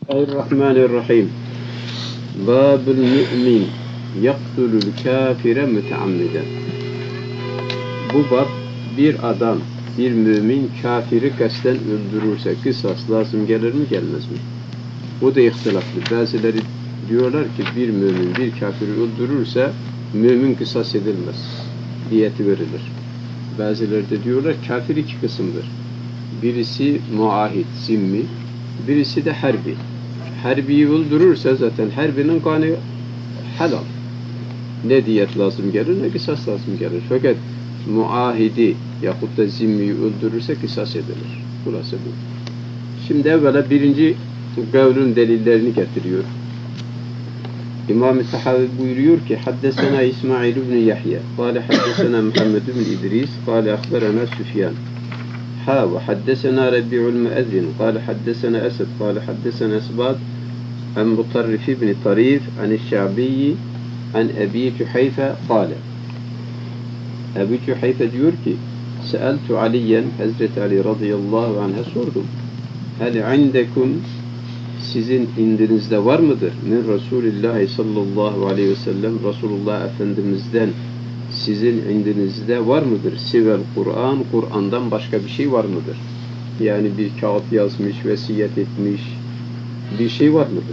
Bismillahirrahmanirrahim. Babül mü'min yaktulul kafire müteammiden. Bu bab bir adam, bir mümin kafiri kasten öldürürse kısas lazım gelir mi gelmez mi? Bu da ihtilaflı. Bazıları diyorlar ki bir mümin bir kafiri öldürürse mümin kısas edilmez. Diyeti verilir. Bazıları da diyorlar kafir iki kısımdır. Birisi muahit, zimmi, birisi de harbi. Harbiyi öldürürse zaten harbinin kanı helal. Ne diyet lazım gelir ne kısas lazım gelir. Fakat muahidi yahut da zimmiyi öldürürse kısas edilir. Burası bu. Şimdi evvela birinci kavlün delillerini getiriyor. İmam-ı Tahavi buyuruyor ki Haddesena İsmail ibn Yahya kâle haddesena Muhammed ibn İdris kâle akberena Süfyan وحدثنا ربيع المؤذن قال حدثنا أسد قال حدثنا أسباط عن مطرف بن طريف عن الشعبي عن أبي جحيفة قال أبي جحيفة diyor ki سألت عليا Hazreti Ali radıyallahu anh'a sordum. Hel indekum sizin indinizde var mıdır? Min Resulillah sallallahu aleyhi ve sellem Resulullah Efendimiz'den sizin indinizde var mıdır? Sivel Kur'an, Kur'an'dan başka bir şey var mıdır? Yani bir kağıt yazmış, vesiyet etmiş bir şey var mıdır?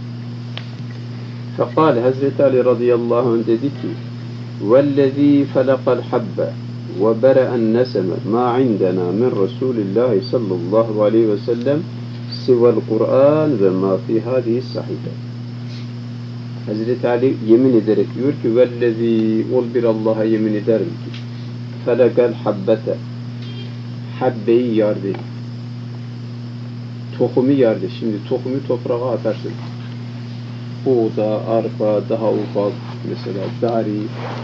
Fekal Hazreti Ali radıyallahu anh dedi ki وَالَّذ۪ي فَلَقَ الْحَبَّ وَبَرَأَ النَّسَمَ مَا عِنْدَنَا مِنْ رَسُولِ اللّٰهِ sallallahu aleyhi ve sellem sivel Kur'an ve ma fi hadihi sahife. Hazreti Ali yemin ederek diyor ki vellezî ol bir Allah'a yemin ederim ki felekal habbete habbeyi yardı. Tohumu yardı. Şimdi tohumu toprağa atarsın. Buğda, arpa, daha ufak mesela dari,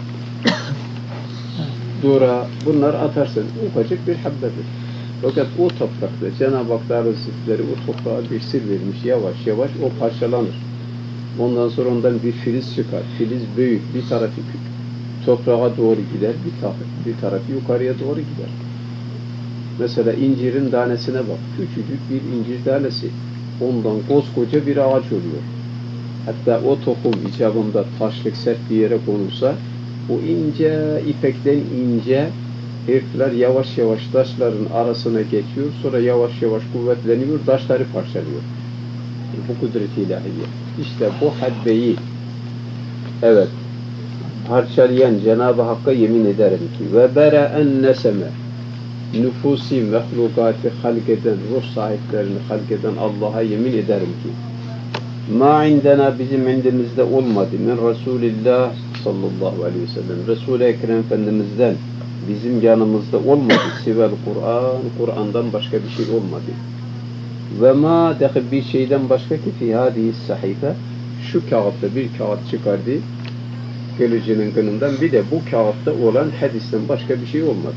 dura bunlar atarsın. Ufacık bir habbedir. Fakat o toprakta Cenab-ı Hak Hazretleri o toprağa bir sır vermiş. Yavaş yavaş o parçalanır. Ondan sonra ondan bir filiz çıkar. Filiz büyük, bir tarafı toprağa doğru gider, bir tarafı yukarıya doğru gider. Mesela incirin tanesine bak. Küçücük bir incir tanesi. Ondan koskoca bir ağaç oluyor. Hatta o tohum icabında taşlık sert bir yere konulsa o ince, ipekten ince herifler yavaş yavaş taşların arasına geçiyor. Sonra yavaş yavaş kuvvetleniyor, taşları parçalıyor. Bu kudret-i ilahiye. İşte bu habbeyi evet parçalayan Cenab-ı Hakk'a yemin ederim ki ve bera'en neseme nüfusi mehlukatı halk eden, ruh sahiplerini halk eden Allah'a yemin ederim ki ma indena bizim indimizde olmadı min Resulillah sallallahu aleyhi ve sellem Resul-i Ekrem Efendimiz'den bizim yanımızda olmadı sivel Kur'an, Kur'an'dan başka bir şey olmadı. Ve ma dahi bir şeyden başka ki fi hadihi sahife şu kağıtta bir kağıt çıkardı kılıcının kınından bir de bu kağıtta olan hadisten başka bir şey olmadı.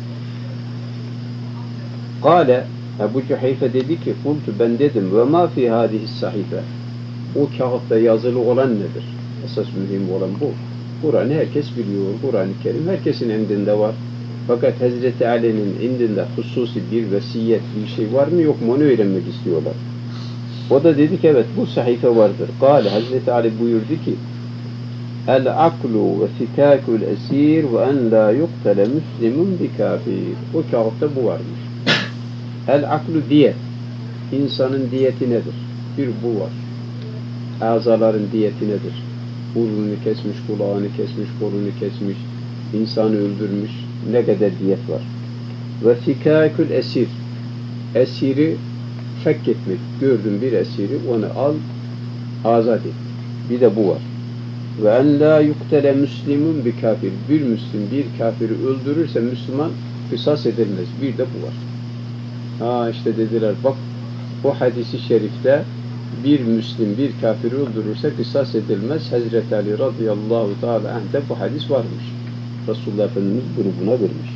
Kale Ebu Cuhayfe dedi ki kultu ben dedim ve ma fi hadihi sahife o kağıtta yazılı olan nedir? Esas mühim olan bu. Kur'an'ı herkes biliyor. Kur'an-ı Kerim herkesin indinde var. Fakat Hazreti Ali'nin indinde hususi bir vesiyet bir şey var mı yok mu onu öğrenmek istiyorlar. O da dedi ki evet bu sahife vardır. Kale Hazreti Ali buyurdu ki el-aklu ve fikâkul esir ve en la yuktele müslimun bi kafir. O kağıtta bu varmış. El-aklu diyet. İnsanın diyeti nedir? Bir bu var. Azaların diyeti nedir? Burnunu kesmiş, kulağını kesmiş, kolunu kesmiş, insanı öldürmüş. Ne kadar diyet var. Ve fikâkül esir. Esiri fek etmek. Gördün bir esiri onu al, azat et. Bir de bu var. Ve en la yuktele müslimun bi kafir. Bir Müslim bir kafiri öldürürse Müslüman kısas edilmez. Bir de bu var. Ha işte dediler bak bu hadisi şerifte bir Müslim bir kafiri öldürürse kısas edilmez. Hazreti Ali radıyallahu teala anh'te bu hadis varmış. Resulullah Efendimiz bunu buna vermiş.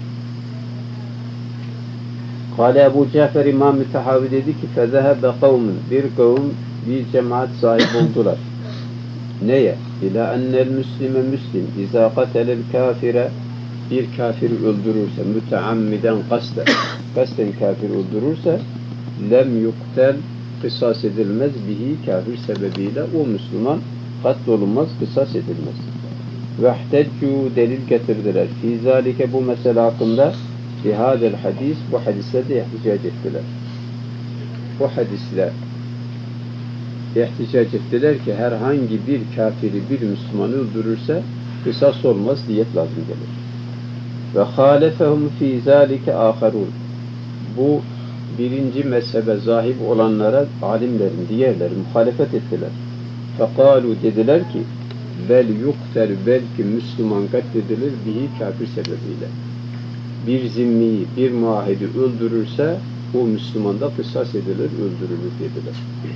Kale Ebu Cafer İmam-ı Tahavi dedi ki فَذَهَبَ قَوْمٌ bir kavim bir cemaat sahip oldular. Neye? İlâ ennel müslime müslim izâ qatelel kafire bir kafiri öldürürse müteammiden kasten kafir öldürürse lem yuktel kısas edilmez bihi kafir sebebiyle o Müslüman katlolunmaz, kısas edilmez. Vehteccu delil getirdiler. Fî zâlike bu mesele hakkında bihâdel hadis bu hadisle de ihticac ettiler. Bu hadisle ihticac ettiler ki herhangi bir kafiri bir Müslümanı öldürürse kısas olmaz, diyet lazım gelir. Ve hâlefehum fî zâlike âkharûn. Bu birinci mezhebe zahib olanlara alimlerin diğerleri muhalefet ettiler. Fekâlu dediler ki bel yukter belki Müslüman katledilir bihi kafir sebebiyle. Bir zimmiyi, bir muahidi öldürürse o Müslüman da kısas edilir, öldürülür dediler.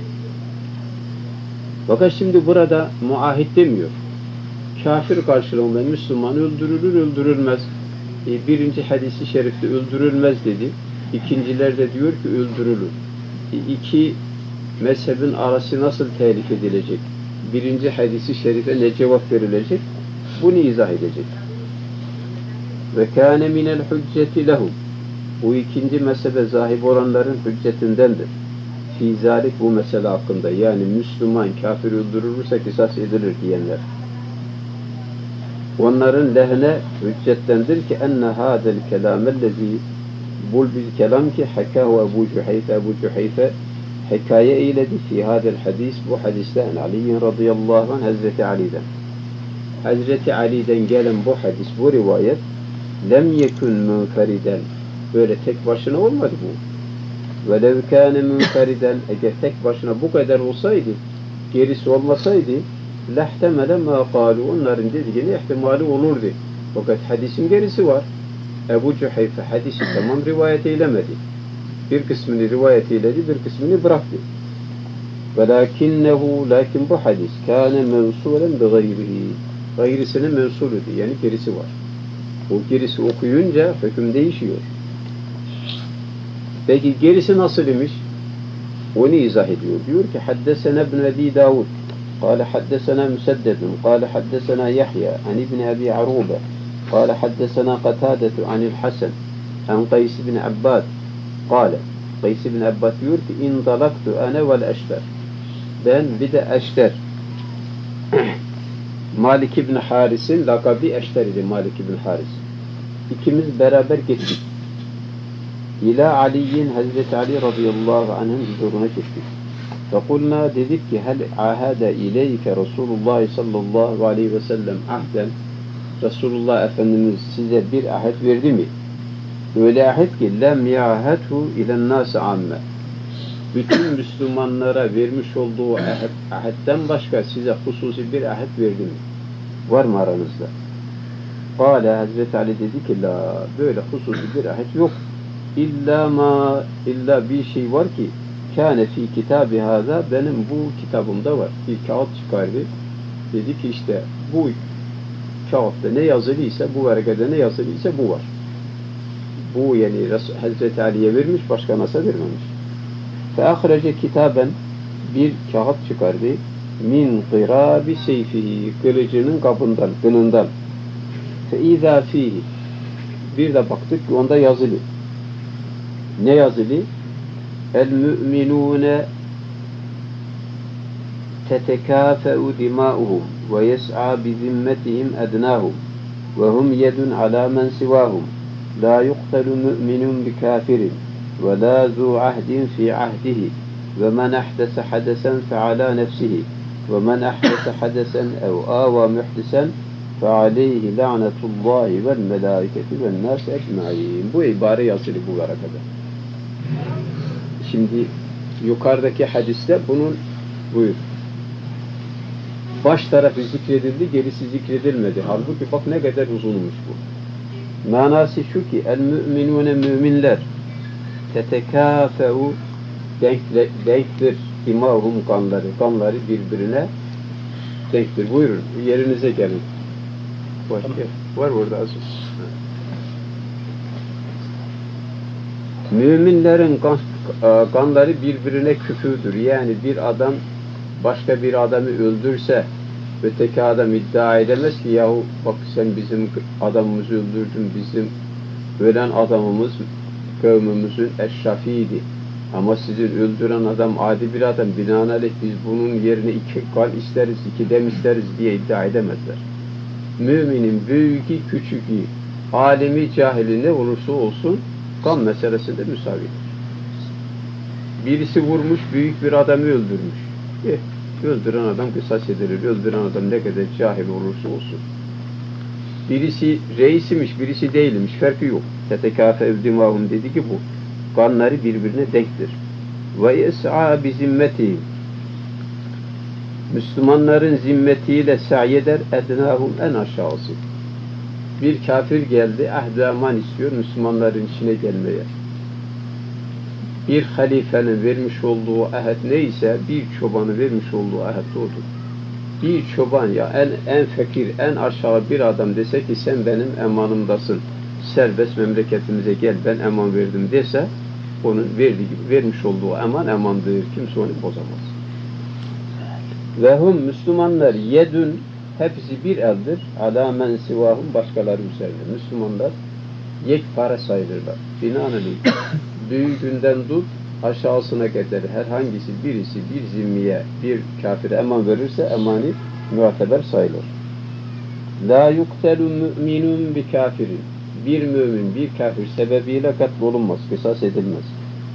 Fakat şimdi burada muahit demiyor. Kafir karşılığında Müslüman öldürülür, öldürülmez. Birinci hadisi şerifte öldürülmez dedi. İkinciler de diyor ki öldürülür. İki mezhebin arası nasıl telif edilecek? Birinci hadisi şerife ne cevap verilecek? Bunu izah edecek. Ve kâne minel hücceti lehum. Bu ikinci mezhebe zahib olanların hüccetindendir. Fî zâlik bu mesele hakkında. Yani Müslüman kafir öldürülürse kısas edilir diyenler. Onların lehne hüccettendir ki enne hâzel kelâmellezî bul bir kelam ki hakâhu Ebu Cuhayfe hikaye eyledi fi hâzel hadis bu hadisten Ali'nin radıyallahu anh Hazreti Ali'den. Hazreti Ali'den gelen bu hadis, bu rivayet lem yekun münferiden. Böyle tek başına olmadı bu. Velev kâne münferiden eğer tek başına bu kadar olsaydı, gerisi olmasaydı lehtemele mâ kâlu onların dediğine ihtimali olurdu. Fakat hadisin gerisi var. Ebu Cuhayfe hadisi tamam rivayet eylemedi. Bir kısmını rivayet eyledi, bir kısmını bıraktı. Velakinnehu lakin bu hadis kâne mensulen bi gayrihi. Gayrisine mensul idi. Yani gerisi var. O gerisi okuyunca hüküm değişiyor. Peki gerisi nasıl imiş? Onu izah ediyor. Diyor ki haddesena ibn Abi Davud قال حدثنا مسدد قال حدثنا يحيى عن ابن أبي عروبة قال حدثنا قتادة عن الحسن عن قيس بن عباد قال قيس بن عباد diyor ki انطلقت أنا والأشتر ben bir de Eşter Malik ibn Haris'in lakabı Eşter idi. Malik ibn Haris. İkimiz beraber gittik. İlâ Ali'yin Hazreti Ali radıyallahu anh'ın huzuruna gittik. Fekulna dedik ki hel ahade ileyke Resulullah sallallahu aleyhi ve sellem ahden Resulullah Efendimiz size bir ahit verdi mi? Öyle ahit ki lem ya'hedhu ilen nas amme. Bütün Müslümanlara vermiş olduğu ahitten başka size hususi bir ahit verdi mi? Var mı aranızda? Kâle Hazreti Ali dedi ki la böyle hususi bir ahit yok. İlla bir şey var ki kâne fî kitâbi hâzâ benim bu kitabımda var. Bir kağıt çıkardı. Dedi ki işte bu kağıtta ne yazılıysa, bu vergede ne yazılıysa bu var. Bu yani Hazreti Ali'ye vermiş, başka nasıl vermemiş. Feahrece kitaben bir kağıt çıkardı. Min qirabi seyfihi kılıcının kabından, kınından. Feizâ fihi bir de baktık ki onda yazılı. Ne yazılı? El-mü'minûne tetekâfe'u dimâuhum ve yes'a bizimmetihim ednâhum ve hum yedun alâ men sivâhum la yuqtelu mü'minun bi kafirin ve la zu ahdin fi ahdihi ve men ahdese hadesen fe'alâ nefsihi ve men ahdese hadesen ev âvâ muhdisen fe'aleyhi la'netullâhi vel melâiketi vel nâs ecmaîn. Bu ibare yazılı bu kadar. Şimdi yukarıdaki hadiste bunun buyur. Baş tarafı zikredildi, gerisi zikredilmedi. Halbuki bak ne kadar uzunmuş bu. Manası şu ki el-mü'minûne müminler tetekâfe'u denktir dimâhum kanları birbirine denktir. Buyurun yerinize gelin. Var burada az. Müminlerin kanları birbirine küfüdür. Yani bir adam başka bir adamı öldürse öteki adam iddia edemez ki yahu bak sen bizim adamımızı öldürdün, bizim ölen adamımız kavmimizin eşrafiydi. Ama sizin öldüren adam adi bir adam, binaenaleyh biz bunun yerine 2 kan isteriz, 2 dem isteriz diye iddia edemezler. Müminin büyüğü, küçüğü, alimi, cahili ne olursa olsun kan meselesinde müsavidir. Birisi vurmuş, büyük bir adamı öldürmüş. Öldüren adam kısas edilir. Öldüren adam ne kadar cahil olursa olsun. Birisi reisimiş, birisi değilmiş. Farkı yok. Tetekâfe evdimâhum dedi ki bu. Kanları birbirine denktir. Ve yes'a bi zimmetihim. Müslümanların zimmetiyle sa'i eder, ednâhum en aşağısı. Bir kafir geldi, ahd-ı aman istiyor Müslümanların içine gelmeye. Bir halifenin vermiş olduğu ahd neyse, bir çobanın vermiş olduğu ahd odur. Bir çoban ya en fakir, en aşağı bir adam dese ki sen benim emanımdasın, serbest memleketimize gel, ben eman verdim dese, onun vermiş olduğu emandır, kimse onu bozamaz. Ve hum Müslümanlar yedün, hepsi bir eldir, alâ men sivâhum, başkaları üzerine. Müslümanlar yekpare sayılırlar. Binaenaleyh büyüğünden tut aşağısına kadar herhangisi birisi bir zimmiye, bir kafire eman verirse emani muateber sayılır. La yuktelu mü'minun bi kafirin. Bir mümin bir kafir sebebiyle katlolunmaz, kısas edilmez.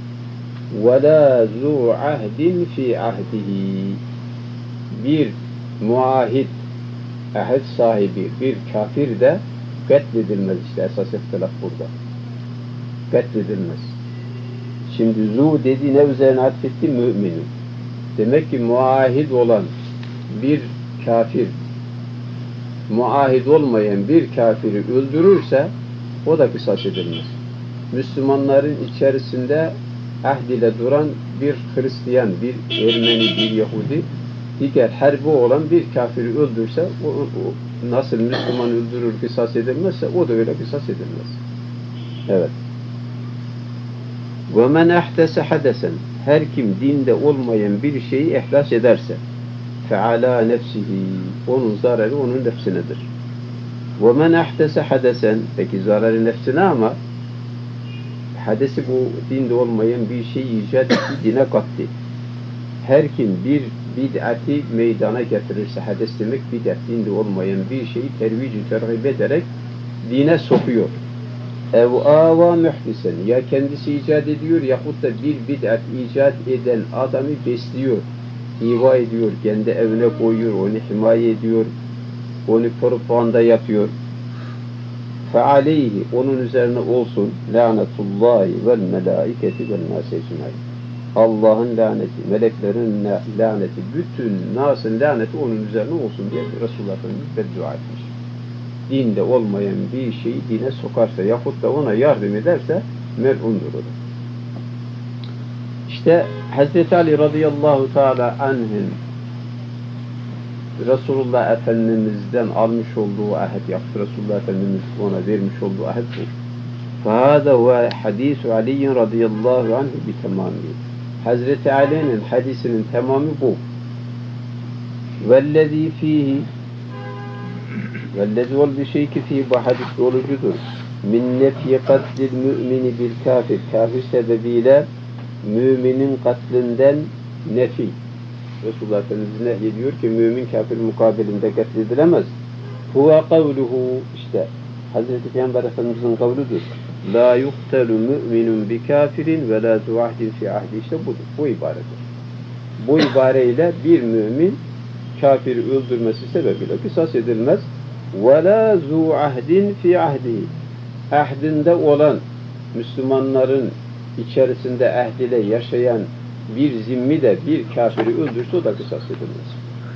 Ve la zu ahdin fi ahdihi. Bir muahit, ahd sahibi bir kafir de katledilmez, işte esas ihtilaf burada. Katledilmez. Şimdi zu dedi ne üzerine atfetti? Müminin. Demek ki muahid olan bir kafir, muahid olmayan bir kafiri öldürürse o da kısas edilmez. Müslümanların içerisinde ahd ile duran bir Hristiyan, bir Ermeni, bir Yahudi, diğer harbi olan bir kafiri öldürse o nasıl Müslüman öldürür kısas edilmezse o da öyle kısas edilmez. Evet. وَمَنْ اَحْدَسَ حَدَسًا. Her kim dinde olmayan bir şeyi ihdas ederse فَعَلَى نَفْسِهِ. Onun zararı onun nefsinedir. وَمَنْ اَحْدَسَ حَدَسًا. Peki zararı nefsine ama hadesi bu dinde olmayan bir şeyi icat etti, dine kattı. Her kim bir bid'ati meydana getirirse, hades demek bid'at, dinde olmayan bir şeyi tervic-i terhib ederek dine sokuyor. Ev ava muhdisen, ya kendisi icat ediyor yahut da bir bid'at icat eden adamı besliyor, iva ediyor, kendi evine koyuyor, onu himaye ediyor, onu propaganda yapıyor. فَعَلَيْهِ. Onun üzerine olsun lânetullâhi vel melâiketi vel nâs ecmaîn. Allah'ın laneti, meleklerin laneti, bütün nasın laneti onun üzerine olsun diye Resulullah Efendimiz beddua etmiş. Dinde olmayan bir şeyi dine sokarsa yahut da ona yardım ederse mel'undur o. İşte Hazreti Ali radıyallahu teala anh'ın Resulullah Efendimiz'den almış olduğu ahd yaptı. Resulullah Efendimiz ona vermiş olduğu ahd bu. فَهَذَا هُوَ حَد۪يسُ عَلِيٍّ رَضِيَ اللّٰهُ عَنْهُ بِتَمَامِهِ. Hazreti Ali'nin hadisinin tamamı bu. وَالَّذ۪ي ف۪يهِ وَالَّذ۪ي ol bir şey ki fihi bu hadis dolucudur. مِنْ نَفْيِ قَتْلِ الْمُؤْمِنِ بِالْكَافِرِ. Kafir sebebiyle müminin katlından nefi. Resulullah Efendimiz nehyediyor ki mümin kafir mukabilinde katledilemez. Huve kavluhu, işte Hazreti Peygamber Efendimiz'in kavludur. La yuktelu müminun bi kafirin ve la zu ahdin fi ahdi. İşte budur. Bu ibaredir. Bu ibareyle bir mümin kafiri öldürmesi sebebiyle kısas edilmez. Ve la zu ahdin fi ahdi. Ahdinde olan Müslümanların içerisinde ahd ile yaşayan bir zimmi de bir kafiri öldürse o da kısas edilmez.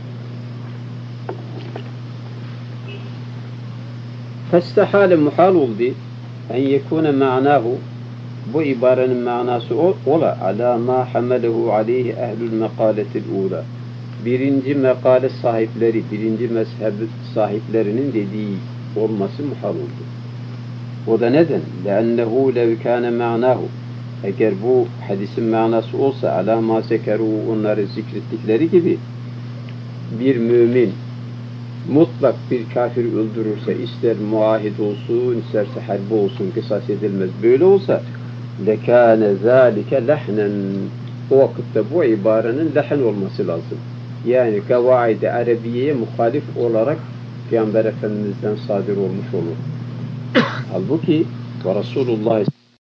Festehale muhal oldu en yekune ma'nahu, bu ibarenin manası ola ala ma hamelehu aleyhi ehlül mekaletil ula. Birinci mekale sahipleri, birinci mezheb sahiplerinin dediği olması muhal oldu. O da neden? لَأَنَّهُ لَوْ كَانَ مَعْنَاهُ. Eğer bu hadisin manası olsa alâ mâ zekerû, onları zikrettikleri gibi bir mümin mutlak bir kafir öldürürse ister muahid olsun, isterse harbi olsun kısas edilmez. Böyle olsa lekâne zâlike lehnen. O vakitte bu ibarenin lehen olması lazım. Yani kavaid-i Arabiye'ye muhalif olarak Peygamber Efendimiz'den sadir olmuş olur. Halbuki ve Resulullah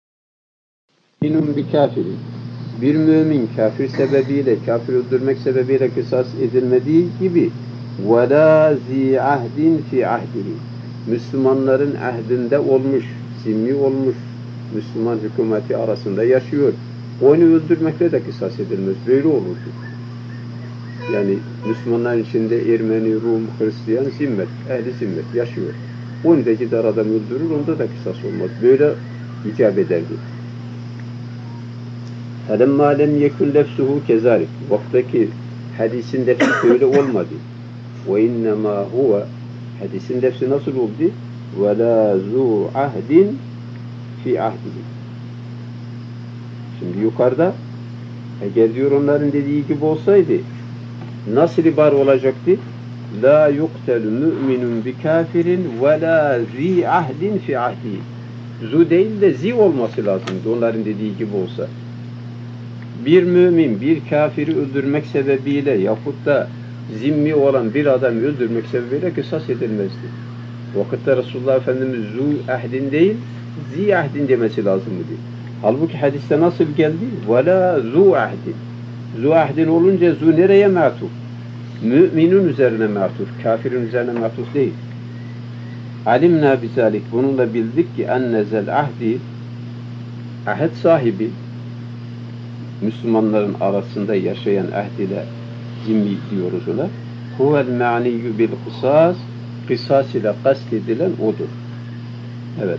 bir kafirin. Bir mümin kafir sebebiyle, kafir öldürmek sebebiyle kısas edilmediği gibi وَلَا ذِي عَهْدٍ فِي عَهْدِهِ. Müslümanların ahdinde olmuş, zimmi olmuş, Müslüman hükümeti arasında yaşıyor. Onu öldürmekle de kısas edilmez. Böyle olur. Yani Müslümanların içinde Ermeni, Rum, Hristiyan, zimmet, ehli zimmet yaşıyor. Onu da gider adam öldürür, onda da kısas olmaz. Böyle icap ederdi. فَلَمَّا لَمْ يَكُنْ لَفْسُهُ كَذَلِكَ. Vaktaki hadisin lefsi böyle olmadı. وَاِنَّمَا هُوَ. Hadisin lefsi nasıl oldu? وَلَا ذُو عَهْدٍ فِي عَهْدِهِ. Şimdi yukarıda eğer diyor onların dediği gibi olsaydı nasıl ibar olacaktı? لَا يُقْتَلُ مُؤْمِنٌ بِكَافِرٍ وَلَا ذِي عَهْدٍ فِي عَهْدِهِ. Zu değil de zi olması lazımdı onların dediği gibi olsa. Bir mümin bir kafiri öldürmek sebebiyle yahut da zimmi olan bir adamı öldürmek sebebiyle kısas edilmezdi. Vakitte Resulullah Efendimiz zu ahdin değil, zi ahdin demesi lazımdı. Halbuki hadiste nasıl geldi? وَلَا zu ahdin. Zu ahdin olunca zu nereye matuf? Müminin üzerine matuf, kafirin üzerine matuf değil. Alimna bizalik. Bununla bildik ki ennezel ahdi, ahd sahibi, Müslümanların arasında yaşayan ahdiyle zimmi diyoruz ona. Huvel ma'niyyü bil kısas, kısas ile kastedilen odur. Evet.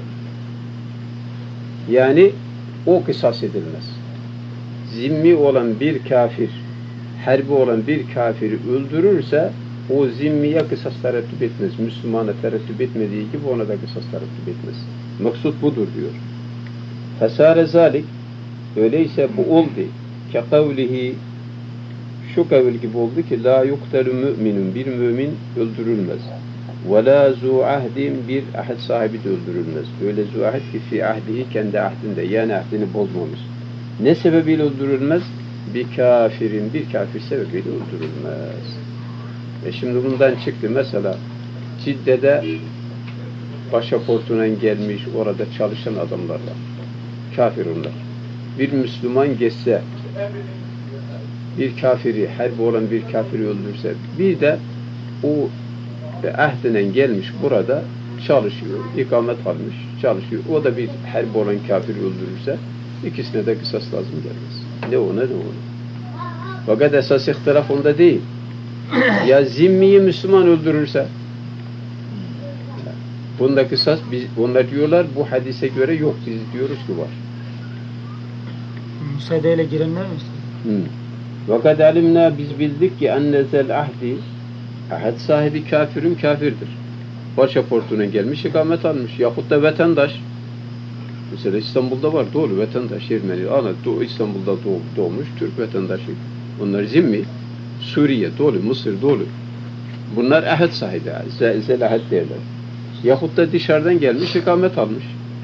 Yani o kısas edilmez. Zimmi olan bir kafir, harbi olan bir kafiri öldürürse o zimmiye kısas terettüp etmez. Müslümana terettüp etmediği gibi ona da kısas terettüp etmez. Maksut budur diyor. Fesâre zâlik. Öyleyse bu oldu. Kekavlihi, şu kavil gibi oldu ki la yuktelu müminun, bir mümin öldürülmez. Ve la zu ahdin, bir ahd sahibi de öldürülmez. Öyle zu ahd ki fi ahdihi, kendi ahdinde, yani ahdini bozmamış. Ne sebebiyle öldürülmez? Bir kafirin, bir kafir sebebiyle öldürülmez. Şimdi bundan çıktı mesela Cidde'de pasaportuna gelmiş orada çalışan adamlar var. Kafir onlar. Bir Müslüman geçse, bir kafiri, harbi olan bir kafiri öldürse, bir de o ahdinen gelmiş burada çalışıyor, ikamet almış, çalışıyor. O da bir harbi olan kafiri öldürürse, ikisine de kısas lazım gelmez. Ne ona ne ona. Fakat esas ihtilaf onda değil. Ya zimmiyi Müslüman öldürürse, bunda kısas, onlar diyorlar bu hadise göre yok, biz diyoruz ki var. Müsaadeyle girenler mi? Fakat alimna, biz bildik ki ennezel ahdi, ahd sahibi kafirün kafirdir. Pasaportuna gelmiş, ikamet almış. Yahut da vatandaş. Mesela İstanbul'da var, doğru vatandaş, Ermeni. İstanbul'da doğmuş, Türk vatandaşı. Onlar zimmi. Suriye dolu, Mısır dolu. Bunlar ahd sahibi, zel ahd derler. Yahut da dışarıdan gelmiş, ikamet almış.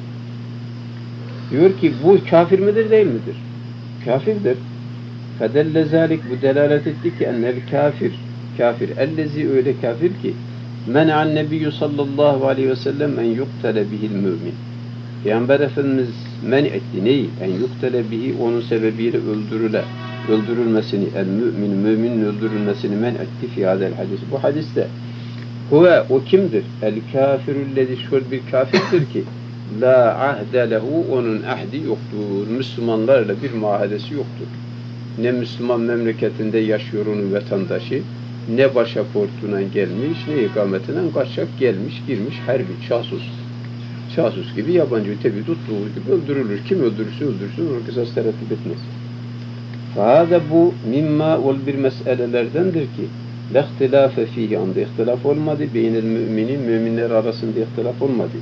Diyor ki bu kafir midir, değil midir? Kafirdir. Fedelle zalik, bu delalet etti ki ennel kafir, ellezi, öyle kafir ki men'an nebiyyü sallallahu aleyhi ve sellem en yuktele bihil mümin. Peygamber Efendimiz men etti neyi? En yuktele bihi, onun sebebiyle öldürülmesini, el müminin öldürülmesini men etti fi hadel hadis. Bu hadiste huve, o kimdir? El kafirüllezi, şöyle bir kafirdir ki la ahde lehu, onun ahdi yoktur. Müslümanlarla bir muahedesi yoktur. Ne Müslüman memleketinde yaşıyor onun vatandaşı, ne pasaportuna gelmiş, ne ikametinden kaçak gelmiş, girmiş, harbi, casus gibi yabancı tebi tuttuğu gibi öldürülür. Kim öldürürse öldürsün, onu kısas terettüp etmez. Fahada, bu mimma ol bir meselelerdendir ki lehtilafe fihi, anda ihtilaf olmadı, beynel müminin, müminler arasında ihtilaf olmadı.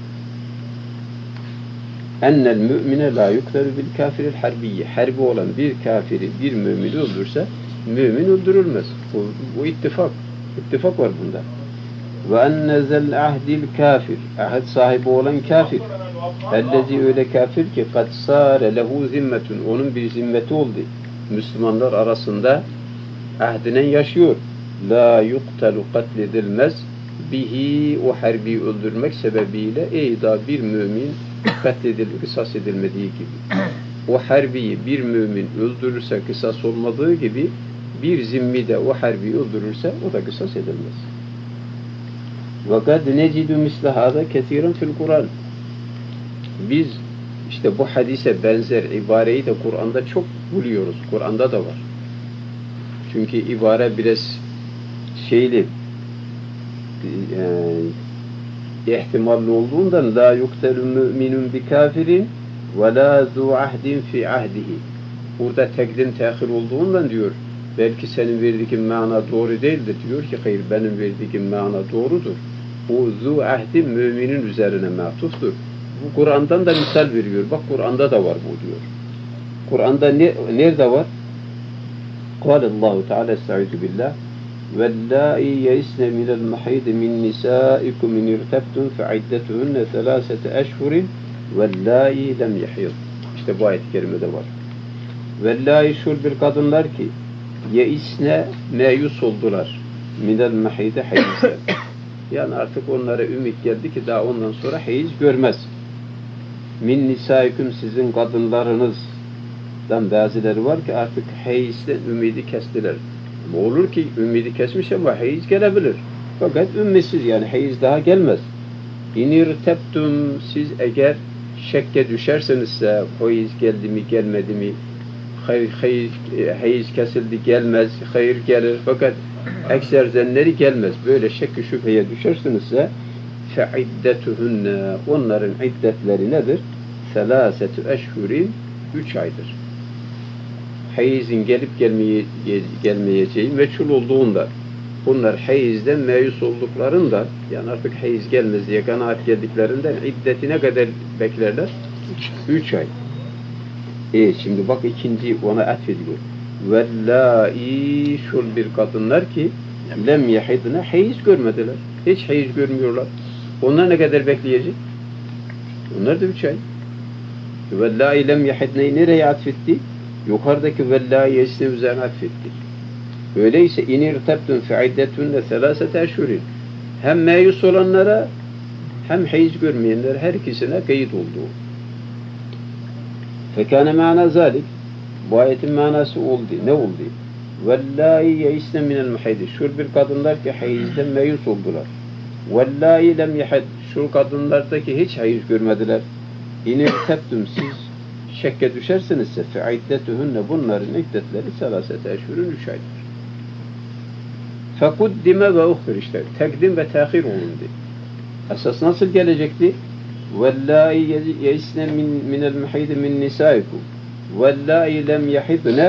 Ennel mümine la yukteru bil kafiril harbiyye, harbi olan bir kafiri, bir mümini öldürse mümin öldürülmez. Bu ittifak var bunda. Ve ennezel ahdil kafir, ahd sahibi olan kafir Ellezi öyle kafir ki kad sâre lehu zimmetun. Onun bir zimmeti oldu. Müslümanlar arasında ahdinen yaşıyor. La yuqtalu katledilmez bihi o harbi öldürmek sebebiyle eyda bir mümin katledilir, kısas edilmediği gibi. O harbiyi bir mümin öldürürse kısas olmadığı gibi bir zimmi de o harbiyi öldürürse o da kısas edilmez. Ve kad necidu misle hâzâ kesiren fil Kur'an. Biz işte bu hadise benzer ibareyi de Kur'an'da çok buluyoruz. Kur'an'da da var. Çünkü ibare biraz şeyli ihtimalli olduğundan la yuqtalu müminun bi kafirin ve la zu ahdin fi ahdihi. Burada tekdim tehir olduğundan diyor. Belki senin verdiğin mana doğru değildir. Diyor ki hayır benim verdiğim mana doğrudur. O zu ahdin müminin üzerine matuftur. Bu Kur'an'dan da misal veriyor. Bak Kur'an'da da var bu diyor. Kur'an'da nerede var? قال الله تعالى استعيذ بالله واللائي يئسن من المحيض من نسائكم إن ارتبتم فعدتهن 3 أشهر واللائي لم يحيض. İşte bu ayet-i kerimede var. Vellâi şul bir kadınlar ki yeisne meyus oldular minel mahide hayizden. Yani artık onlara ümit geldi ki daha ondan sonra hayiz görmez. Min nisaikum sizin kadınlarınızdan bazıları var ki artık hayizden ümidi kestiler. Ama olur ki ümidi kesmiş ama hayiz gelebilir. Fakat ümmisiz yani hayiz daha gelmez. İnir teptum siz eğer şekke düşersenizse hayiz geldi mi gelmedi mi hayiz kesildi gelmez, hayır gelir fakat ekser zenleri gelmez. Böyle şekki şüpheye düşersinizse fe'iddetuhunne onların iddetleri nedir? 3 eşhurin 3 aydır. Hayizin gelip gelmeyeceği meçhul olduğunda bunlar hayizden meyus olduklarında yani artık hayiz gelmez diye kanaat geldiklerinden iddetine kadar beklerler? 3 ay. Şimdi bak ikinci ona atfediyor. Vellâi şul bir kadınlar ki lem yahidne hayiz görmediler. Hiç hayiz görmüyorlar. Onlar ne kadar bekleyecek? Onlar da 3 ay. Vellâi lem yahidne'yi nereye atfetti? Yukarıdaki vellâi yesne üzerine atfetti. Öyleyse inir tebtun fe'iddetunne 3 eşhurin. Hem meyus olanlara hem hayiz görmeyenler her ikisine kayıt olduğu. Fekâne mâna zâlik. Bu ayetin manası oldu. Ne oldu? Vellâi yeisne minel muhaydi. Şur bir kadınlar ki hayizden meyus oldular. Vellâi lem yehad. Şu kadınlardaki hiç hayiz görmediler. İnir tebtüm siz şekke düşersinizse fe'iddetuhunne bunların iddetleri 3 eşhurun 3 aydır. Fekuddime ve uhir işte. Tekdim ve tehir olundu. Esas nasıl gelecekti? وَاللّٰئِ يَيْسْنَ مِنَ الْمُحِيدِ مِنْ نِسَائِكُمْ وَاللّٰئِ لَمْ يَحِضْنَ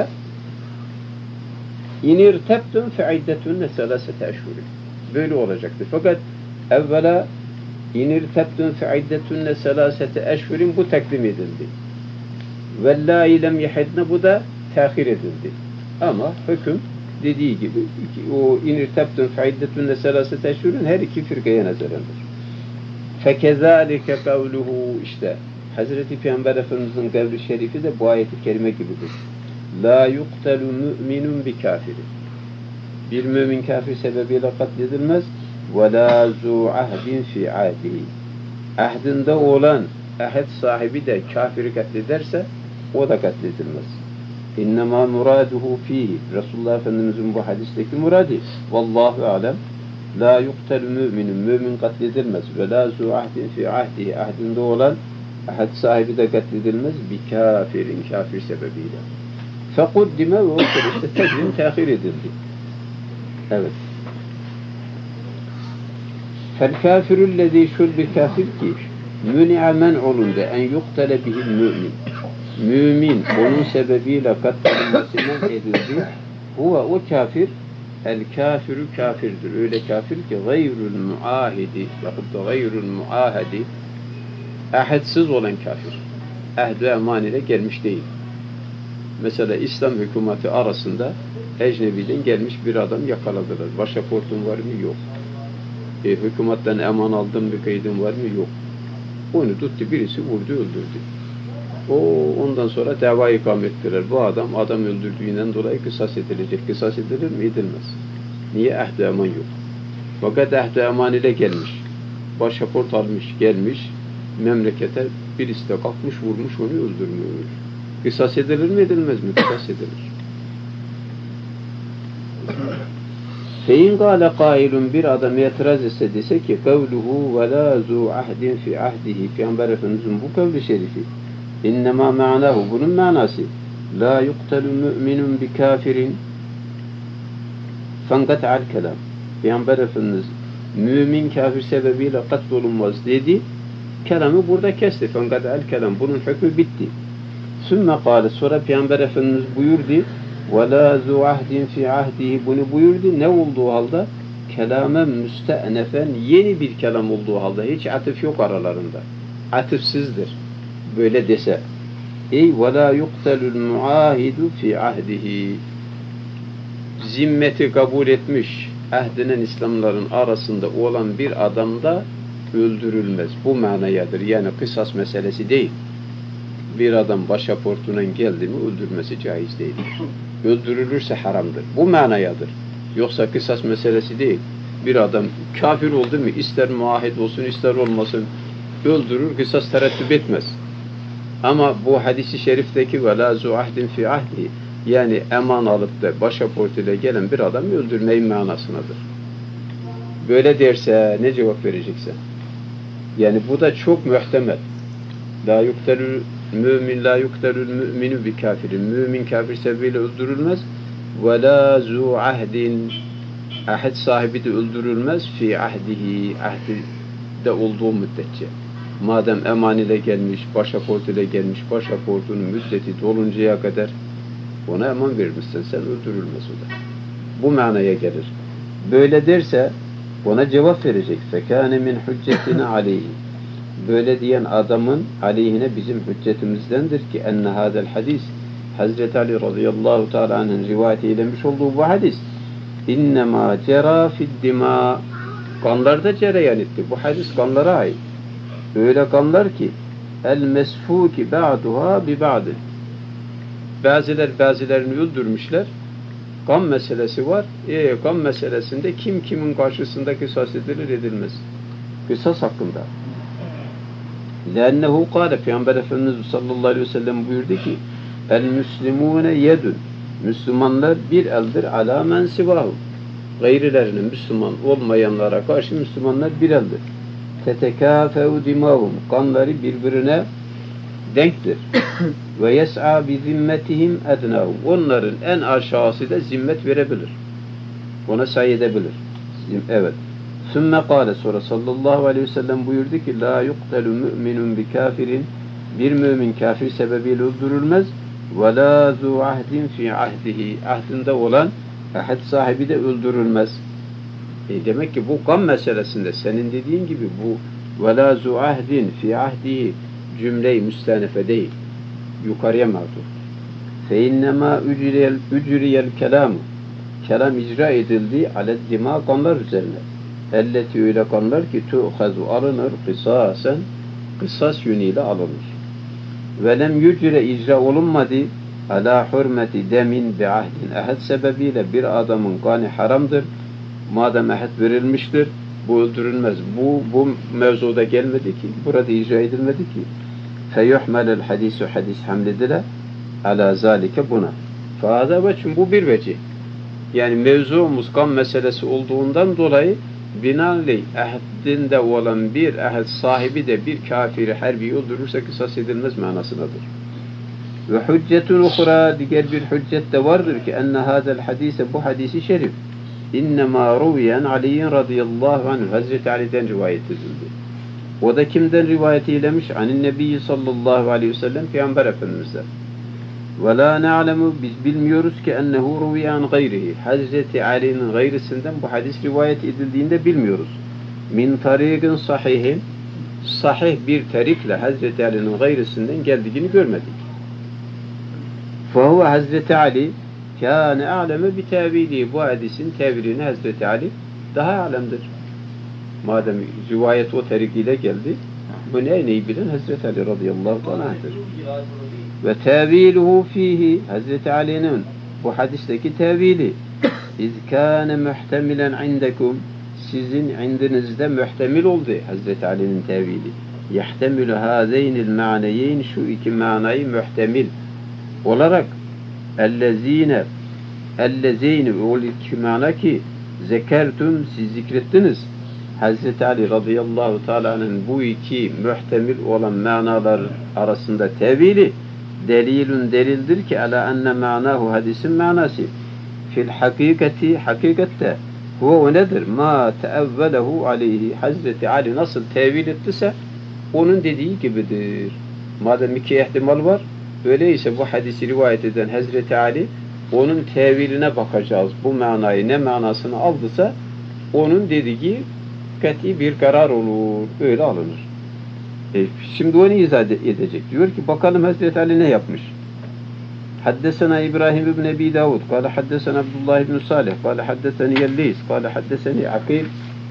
اِنْ اِرْتَبْتُمْ فَعِدَّتُنَّ 3 اَشْهُرٍ. Böyle olacaktı. Fakat evvela اِنْ اِرْتَبْتُمْ فَعِدَّتُنَّ 3 اَشْهُرٍ bu teklim edildi. وَاللّٰئِ لَمْ يَحِضْنَ bu da tehir edildi. Ama hüküm dediği gibi o اِنْ اِرْتَبْتُمْ فَعِدَّتُنَّ 3 اَشْهُرٍ her iki firkaya nazarendir. فَكَذَٰلِكَ قَوْلُهُ işte Hazreti Peygamber Efendimiz'in kavli şerifi de bu ayet-i kerime gibidir. لَا يُقْتَلُ مُؤْمِنٌ بِكَافِرٍ bir mümin kafir sebebiyle katledilmez. وَلَا زُوا عَهْدٍ فِي عَهْدِهِ ahdinde olan ahd sahibi de kafiri katlederse o da katledilmez. اِنَّمَا مُرَادُهُ ف۪يهِ Resulullah Efendimiz'in bu hadisteki muradı وَاللّٰهُ alem la yuqtel mü'minun mümin katledilmez ve la zu ahdin fi ahdihi ahdinde olan ahd sahibi de katledilmez bi kafirin kafir sebebiyle. Fekuddime ve işte tekrim tehir edildi. Evet. Fel kafirüllezî şul bir kafir ki müni'a men olundu en yuqtele bihil mü'min. Mümin onun sebebiyle katledilmesinden edildi. Huve o kafir el kafiru kafirdir. Öyle kafir ki gayrul muahidi yahut da gayrul muahidi ahadsiz olan kafir. Ahd ve eman ile gelmiş değil. Mesela İslam hükümeti arasında ecnebiden gelmiş bir adam yakaladılar. Pasaportun var mı? Yok. Hükümetten eman aldın bir kaydın var mı? Yok. Onu tuttu, birisi vurdu, öldürdü. Ondan sonra dava ikame ettiler. Bu adam öldürdüğünden dolayı kısas edilecek. Kısas edilir mi? Edilmez. Niye? Ahd-ı eman yok. Fakat ahd-ı eman ile gelmiş. Başaport almış, gelmiş. Memlekete birisi de kalkmış, vurmuş, onu öldürmüş. Kısas edilir mi? Edilmez mi? Kısas edilir. Fein gâle kâilun, bir adam itiraz etse dese ki kavluhu ve lâ zû ahdin fi ahdihi, Peygamber Efendimiz'in bu kavli şerifi innemâ ma'nahu, bunun manası la yuqtalu mü'minun bi kafirin fengata'al kelam, Peygamber Efendimiz mümin kafir sebebiyle katlolunmaz dedi, kelamı burada kesti. Fengata'al kelam, bunun hükmü bitti. Sümme kâle, sonra Peygamber Efendimiz buyurdu وَلَا ذُو عَهْدٍ فِي عَهْدِهِ, bunu buyurdu. Ne olduğu halde? Kelamen müste'nefen, yeni bir kelam olduğu halde. Hiç atıf yok aralarında. Atıfsızdır. Böyle dese. Ey وَلَا يُقْتَلُ الْمُعَاهِدُ فِي عَهْدِهِ, zimmeti kabul etmiş, ahdinen İslamların arasında olan bir adam da öldürülmez. Bu manayadır. Yani kısas meselesi değil. Bir adam başaportuna geldi mi öldürmesi caiz değildir. Öldürülürse haramdır. Bu manayadır. Yoksa kısas meselesi değil. Bir adam kafir oldu mu, ister muahid olsun ister olmasın, öldürür, kısas tereddüt etmez. Ama bu hadisi şerifteki وَلَا زُ عَهْدٍ فِي عَهْدِهِ, yani eman alıp da başaport ile gelen bir adamı öldürmeyin manasınadır. Böyle derse ne cevap vereceksin? Yani bu da çok muhtemel. La yuktelü mümin, la yuktelül müminu bi kafirin. Mümin kafir sebebiyle öldürülmez. Ve la zu ahdin, ahd sahibi de öldürülmez. Fi ahdihi, ahdide olduğu müddetçe. Madem eman ile gelmiş, başaport ile gelmiş, başaportunun müddeti doluncaya kadar ona eman vermişsen sen, öldürülmez o da. Bu manaya gelir. Böyle derse ona cevap verecek. Fekâne min hüccetine aleyhi. Böyle diyen adamın aleyhine bizim hüccetimizdendir ki enne hadel hadis, Hazreti Ali radıyallahu teala anh'ın rivayet eylemiş olduğu bu hadis innemâ cerâ fiddimâ, kanlarda cereyan etti. Bu hadis kanlara ait. Öyle kanlar ki el mesfûki ba'duha bi ba'din, bazılarını öldürmüşler. Kan meselesi var. Kan meselesinde kim kimin karşısında kısas edilir edilmez. Kısas hakkında. لَاَنَّهُ قَالَ, Peygamber Efendimiz sallallahu aleyhi ve sellem buyurdu ki el-müslimûne yedun, Müslümanlar bir eldir alâ men sivâhu, gayrilerine, Müslüman olmayanlara karşı Müslümanlar bir eldir. tetekâfev dimâhum, kanları birbirine denktir. Ve yes'a bi zimmetihim ednâhum, onların en aşağısı da zimmet verebilir. Ona say edebilir. Evet. Sümme kâle, sonra sallallahu aleyhi ve sellem buyurdu ki la yuqtelu mü'minun bi kafirin, bir mümin kafir sebebiyle öldürülmez. Ve la zu ahdin fi ahdihi, ahdinde olan ahd sahibi de öldürülmez. Demek ki bu kan meselesinde senin dediğin gibi bu ve la zu ahdin fi ahdihi cümle-i müstenefe değil, yukarıya mağdur. Fe innemâ ücriyel kelamu, kelam icra edildi aleddima, kanlar üzerine. Elleti, öyle kanlar ki tu'hazu, alınır, kısasen, kısas yönüyle alınır. Ve lem yücre, icra olunmadı ala hürmeti demin bi ahdin, ahd sebebiyle bir adamın kanı haramdır. Madem ahd verilmiştir, bu öldürülmez. Bu mevzuda gelmedi ki, burada icra edilmedi ki. Feyuhmelel hadisu, hadis hamlediler ala zalike, buna. Fâzâ veçhün, bu bir vecih. Yani mevzumuz kan meselesi olduğundan dolayı binaenaleyh ahdinde olan bir ahd sahibi de bir kafiri harbi öldürürse kısas edilmez manasındadır. Ve hüccetun ukhra, diğer bir hüccet de vardır ki enne hadel hadise, bu hadisi şerif innemâ ruviyen Ali'in radıyallahu anh, Hazreti Ali'den rivayet edildi. O da kimden rivayet eylemiş? Anin Nebiyyi sallallahu aleyhi ve sellem, Peygamber Efendimiz'den. Ve la ne'lemu, biz bilmiyoruz ki ennehu ruviyen gayrihi, Hazreti Ali'nin gayrisinden bu hadis rivayet edildiğinde bilmiyoruz. Min tariqin sahihin, sahih bir tarikle Hazreti Ali'nin gayrisinden geldiğini görmedik. Fehuve, Hazreti Ali kâne a'leme bi tevili, bu hadisin tevilini Hazreti Ali daha alemdir. Madem rivayet o tarikiyle geldi, Bu neyi bilen? Hazreti Ali radıyallahu anh'tır. Ve teviluhu fihi, Hazreti Ali'nin bu hadisteki tevili İz kâne muhtemilen indekum, sizin indinizde muhtemil oldu Hazreti Ali'nin tevili. Yahtemilü hâzeynil ma'neyeyn, şu iki manayı muhtemil olarak ellezeyni, o iki mana ki zekertum, siz zikrettiniz. Hazreti Ali radıyallahu teala'nın bu iki muhtemil olan manalar arasında tevili delildir ki ala enne manahu, hadisin manası fil hakikati, hakikatte o nedir? Ma teevvelehu aleyhi, Hazreti Ali nasıl tevil ettiyse onun dediği gibidir. Madem iki ihtimal var, öyleyse bu hadisi rivayet eden Hazreti Ali onun teviline bakacağız. Bu manayı ne manasını aldısa onun dediği kat'i bir karar olur. Öyle alınır. Şimdi onu izah edecek. Diyor ki bakalım Hazreti Ali ne yapmış? Haddesena İbrahim ibn Ebi Davud, kâle haddesena Abdullah ibn Salih, kâle haddeseni Yellis, kâle haddeseni Akil,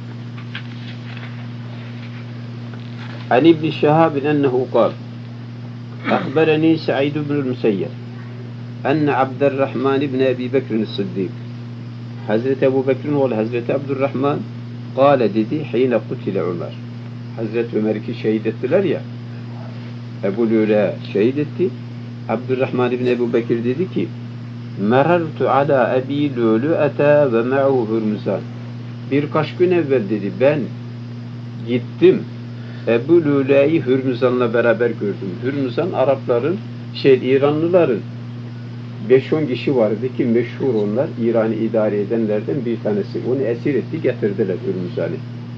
an İbn Şehâbin ennehu kâl, ahbereni Sa'id ibn Müseyyed, enne Abdurrahman ibn Ebi Bekir'in Sıddık, Hazreti Ebu Bekir'in oğlu Hazreti Abdurrahman, kâle dedi, hîne kutile Ömer, Hazreti Ömer'i ki şehit ettiler ya, Ebu Lüle şehit etti. Abdurrahman ibn Ebu Bekir dedi ki merartu ala Ebi Lüle'ete ve me'u Hürmüzan. Birkaç gün evvel dedi ben gittim Ebu Lüle'yi Hürmüzan'la beraber gördüm. Hürmüzan Arapların, İranlıların 5-10 kişi vardı ki meşhur onlar, İran'ı idare edenlerden bir tanesi. Onu esir etti, getirdiler Hürmüzan'ı.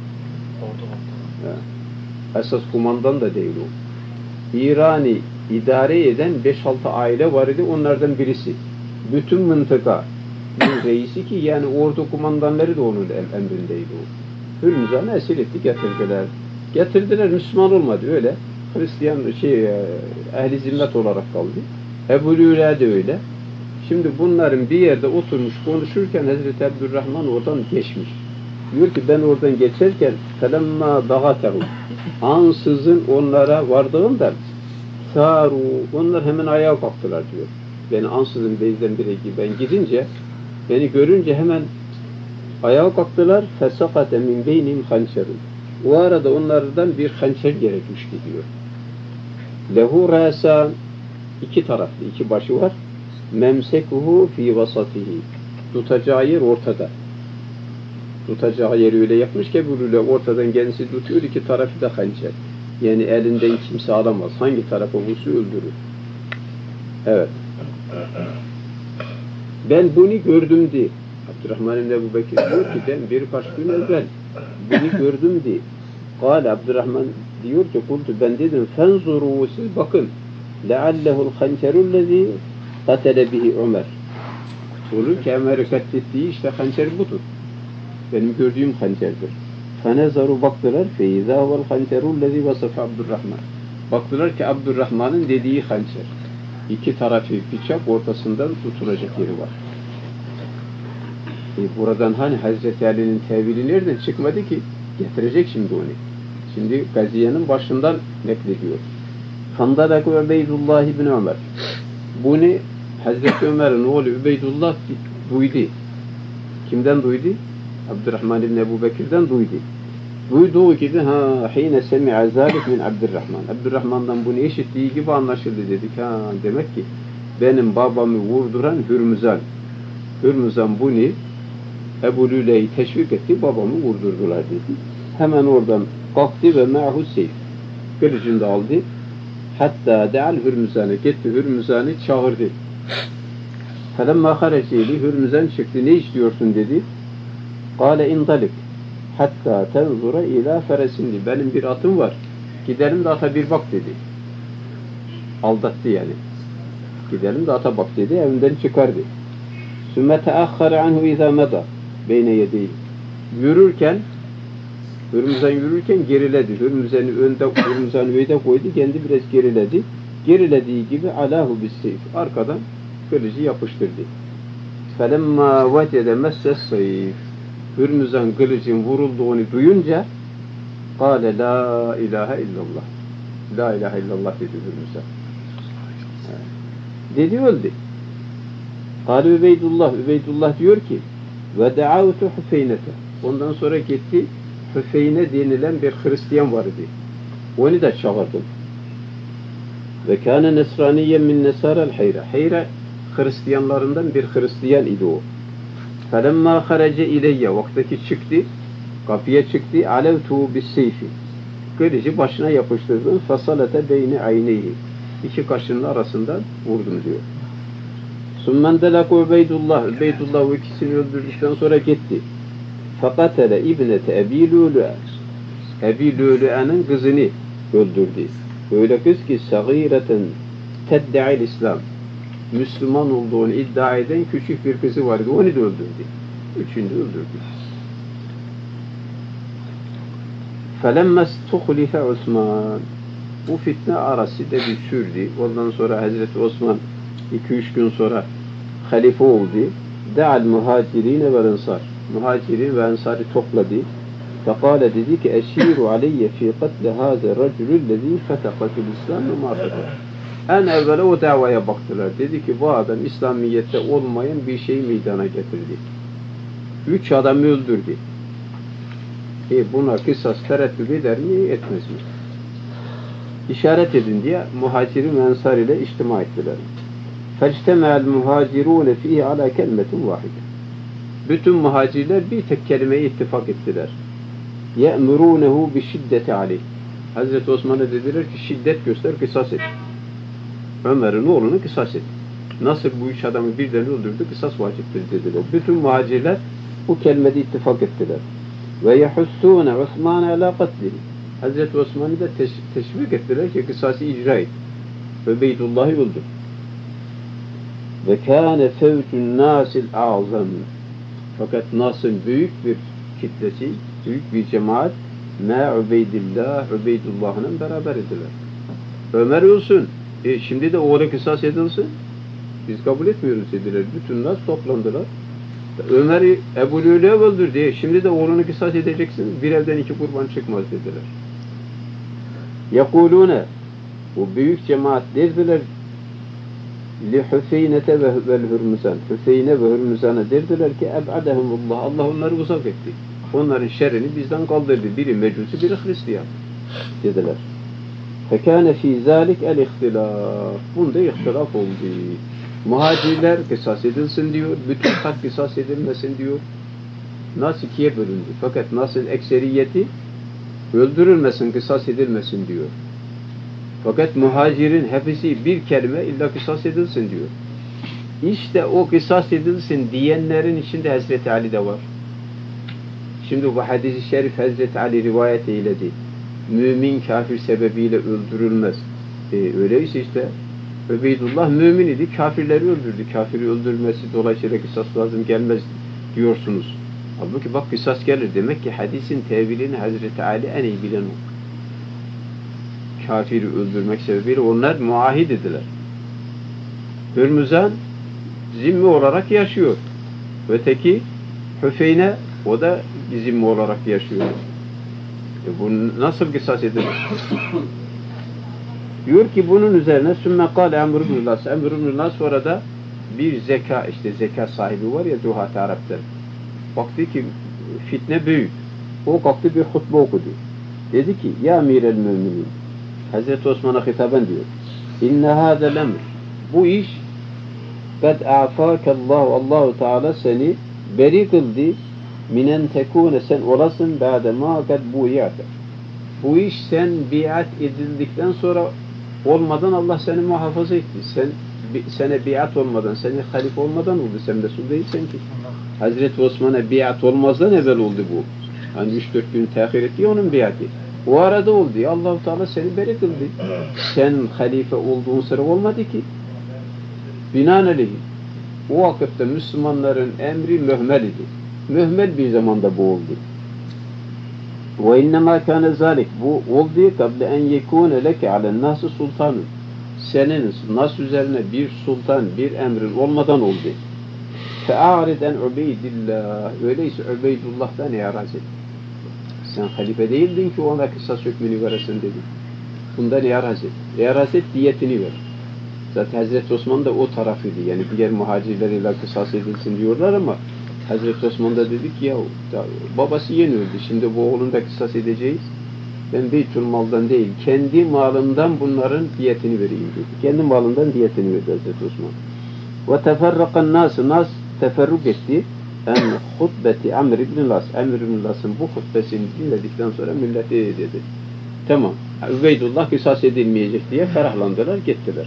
Esas kumandan da değil o. İran'ı idare eden 5-6 aile vardı, onlardan birisi. Bütün mıntıka reisi ki yani ordu kumandanları da onun emrindeydi o. Hürmüzan'ı esir etti, getirdiler. Getirdiler, Müslüman olmadı öyle. Hristiyan ehli zimmet olarak kaldı. Ebu Lüle de öyle. Şimdi bunların bir yerde oturmuş konuşurken Hazreti Abdurrahman oradan geçmiş. Diyor ki ben oradan geçerken felemma dağatehu, ansızın onlara vardığımda saru, onlar hemen ayağa kalktılar diyor. Beni ansızın birdenbire ben gidince, beni görünce hemen ayağa kalktılar. Fesakate min beynim hançerun. O arada onlardan bir hançer gerekmiş gidiyor. Lehu râsan, iki taraflı, iki başı var. Memsekuhu fi vasatihi. Tutacağı yer ortada. Tutacağı yeri öyle yapmış ki böyle ortadan kendisi tutuyor, iki tarafı da hançer. Yani elinden kimse alamaz. Hangi tarafa vursa öldürür. Evet. Ben bunu gördüm diye. Abdurrahman ibn Ebu Bekir diyor ki ben birkaç gün evvel bunu gördüm diye. Kâle Abdurrahman diyor ki kultu ben dedim fenzuru, siz bakın. Leallehu'l hançerullezî katele bihi Ömer. Olur ki Ömer'i katlettiği işte hançer budur. Benim gördüğüm hançerdir. Fenezaru, baktılar feyza vel hançerullezî vasafa Abdurrahman. Baktılar ki Abdurrahman'ın dediği hançer. İki tarafı bıçak, ortasından tutulacak yeri var. Buradan hani Hazreti Ali'nin tevili nereden çıkmadı ki? Getirecek şimdi onu. Şimdi gaziyenin başından naklediyor. Fandalaku Übeydullah ibn Ömer. Bunu Hazreti Ömer'in oğlu Übeydullah duydu. Kimden duydu? Abdurrahman ibn Ebu Bekir'den duydu. Duyduğu gibi hine semi'a zalik min Abdurrahman. Abdurrahman'dan bunu işittiği gibi anlaşıldı, dedik. Demek ki benim babamı vurduran Hürmüzan. Hürmüzan bunu Ebu Lüle'yi teşvik etti, babamı vurdurdular dedi. Hemen oradan kalktı ve ma'hu seyf. Kılıcını da aldı. Hatta de'al Hürmüzan'ı, gitti Hürmüzan'ı çağırdı. Felemma hareceli, Hürmüzan çıktı, ne istiyorsun dedi. Kâle indalik hatta tenzura ila feresindi. Benim bir atım var. Gidelim de ata bir bak dedi. Aldattı yani. Gidelim de ata bak dedi. Evinden çıkardı. Sümme teakhara anhu izâ meda beyne yedeyhi. Yürürken Hürmüzan yürürken geriledi. Hürmüzan'ı önde koydu. Kendi biraz geriledi. Gerilediği gibi alahu bis-seyf. Arkadan kılıcı yapıştırdı. Felemma vecede messes-seyf. Hürmüzan kılıcın vurulduğunu duyunca Kâle la ilahe illallah. La ilahe illallah dedi Hürmüz'e. Dedi öldü. Kâle Übeydullah diyor ki ve de'avtu Hüfeynete. Ondan sonra gitti Hüfeyne denilen bir Hristiyan vardı. Onu da çağırdım. Ve kâne nesraniyen min nesârel Heyre. Heyre Hristiyanlarından bir Hristiyan idi o. Felemma harece ileyye. Vaktaki çıktı. Kapıya çıktı. Alevtuhu bis seyfi. Kılıcı başına yapıştırdım. Fasalete beyni ayneyhi. İki kaşının arasından vurdum diyor. Summen delaku Übeydullah o ikisini öldürdükten sonra gitti. Fakatele ibnete Ebi Lü'lü'e. Ebi Lü'lü'e'nin kızını öldürdü. Öyle kız ki sagireten tedde'il İslam. Müslüman olduğunu iddia eden küçük bir kızı vardı. Onu da öldürdü. Üçünü de öldürdü. فَلَمَّ اسْتُخْلِفَ Osman. Bu fitne arası da bir sürdü. Ondan sonra Hazreti Osman 2-3 gün sonra halife oldu. De'al muhacirine ve ensar. Muhacirin ve ensarı topladı. فَقَالَ dedi ki eşiru aleyye fî qatle hâze racülüllezî fetekatul İslam ve mâfeteh. En evvela o davaya baktılar. Dedi ki bu adam İslamiyet'te olmayan bir şey meydana getirdi. 3 adamı öldürdü. Buna kısas tereddüt eder mi, etmez mi? İşaret edin diye muhacirin ve ensar ile içtima ettiler. فَاجْتَمَعَ الْمُهَاجِرُونَ ف۪يهِ عَلَى كَلْمَةٍ وَاحِدٍ. Bütün muhacirler bir tek kelimeye ittifak ettiler. يَأْمُرُونَهُ بِشِدَّةِ عَلَيْهِ. Hazreti Osman'a dediler ki şiddet göster, kısas et. Ömer'in oğlunu kısas et. Nasıl bu üç adamı birden öldürdü, kısas vaciptir dediler. Bütün muhacirler bu kelimede ittifak ettiler. وَيَحُسُّونَ عُثْمَانَ عَلَى قَتْلِهِ. Hazreti Osman'ı da teşvik ettiler ki kısası icra et. Ubeydullah'ı öldür. وَكَانَ فَوْجُ النَّاسِ الْاَعْظَمِ. Fakat Nas'ın büyük bir kitlesi, büyük bir cemaat Ubeydullah'la beraber ediler. Ömer ölsün. Şimdi de oğlu kısas edilsin. Biz kabul etmiyoruz dediler. Bütün Nas toplandılar. Ömer'i Ebu Lü'lü'ye öldürdü. Şimdi de oğlunu kısas edeceksin. Bir evden 2 kurban çıkmaz dediler. Yekulune. Bu büyük cemaat derdiler li Hüseynete ve Hürmüzan. Hüseyne ve Hürmüzan'a derdiler ki eb'adehumullah. Allah onları uzak etti. Onların şerrini bizden kaldırdı. Biri Mecusi, biri Hristiyan dediler. Fekâne fî zâlik el-ihtilâf. Bunda ihtilaf oldu. Muhacirler kısas edilsin diyor. Bütün kat kısas edilmesin diyor. Nas ikiye bölündü. Fakat Nas'ın ekseriyeti öldürülmesin, kısas edilmesin diyor. Fakat muhacirin hepsi bir kelime illa kısas edilsin diyor. İşte o kısas edilsin diyenlerin içinde Hazreti Ali de var. Şimdi bu hadis-i şerif Hazreti Ali rivayet eyledi. Mümin kafir sebebiyle öldürülmez. Öyleyse işte Ubeydullah mümin idi, kafirleri öldürdü. Kafiri öldürmesi dolayısıyla kısas lazım gelmez diyorsunuz. Halbuki bak kısas gelir. Demek ki hadisin tevilini Hazreti Ali en iyi bilen o. Kafiri öldürmek sebebiyle onlar muahid ediler. Hürmüzan zimmi olarak yaşıyor. Öteki Hüfeyne o da zimmi olarak yaşıyor. Bu nasıl kısas edilir? Diyor ki bunun üzerine sümme kâle Emr ibn Nas. Emr ibn Nas orada bir zeka, işte zeka sahibi var ya Zuhat Arap'ta. Baktı ki fitne büyük. O kalktı bir hutbe okudu. Dedi ki ya emirel müminin. Hazreti Osman'a hitaben diyor. İnne hâzel emr. Bu iş kad a'fâkallahu Allahu Teala seni beri kıldı minen tekûne sen olasın ba'de ma kad bu'yâte. Bu iş sen biat edildikten sonra olmadan Allah seni muhafaza etti. Sana biat olmadan, seni halife olmadan oldu. Sen Resul değilsen ki. Hazreti Osman'a biat olmazdan evvel oldu bu. Hani 3-4 gün tehir etti onun biatı. O arada oldu. Allah-u Teala seni beri kıldı. Sen halife olduğun sıra olmadı ki. Binaenaleyh o vakitte Müslümanların emri mühmel idi. Mühmel bir zamanda bu oldu. Ve innemâ kâne zâlik. Bu oldu kable en yekûne leke alennâsı sultanın. Senin nas üzerine bir sultan, bir emrin olmadan oldu. Fe'âriden Ubeydillah. Öyleyse Ubeydullah'tan i'raz et. Sen halife değildin ki ona kısas hükmünü veresin dedi. Bundan iaraz et. İaraz et, diyetini ver. Zaten Hazreti Osman da o tarafıydı. Yani diğer muhacirleriyle kısas edilsin diyorlar ama Hazreti Osman da dedi ki ya babası yeni öldü. Şimdi bu oğlunu da kısas edeceğiz. Ben Beytül Mal'dan değil, kendi malımdan bunların diyetini vereyim dedi. Kendi malından diyetini verdi Hazreti Osman. Ve teferrakan nas teferruk etti. En hutbeti Amr ibn Las. Amr ibn Las'ın bu hutbesini dinledikten sonra millete dedi. Tamam. Übeydullah kısas edilmeyecek diye ferahlandılar, gittiler.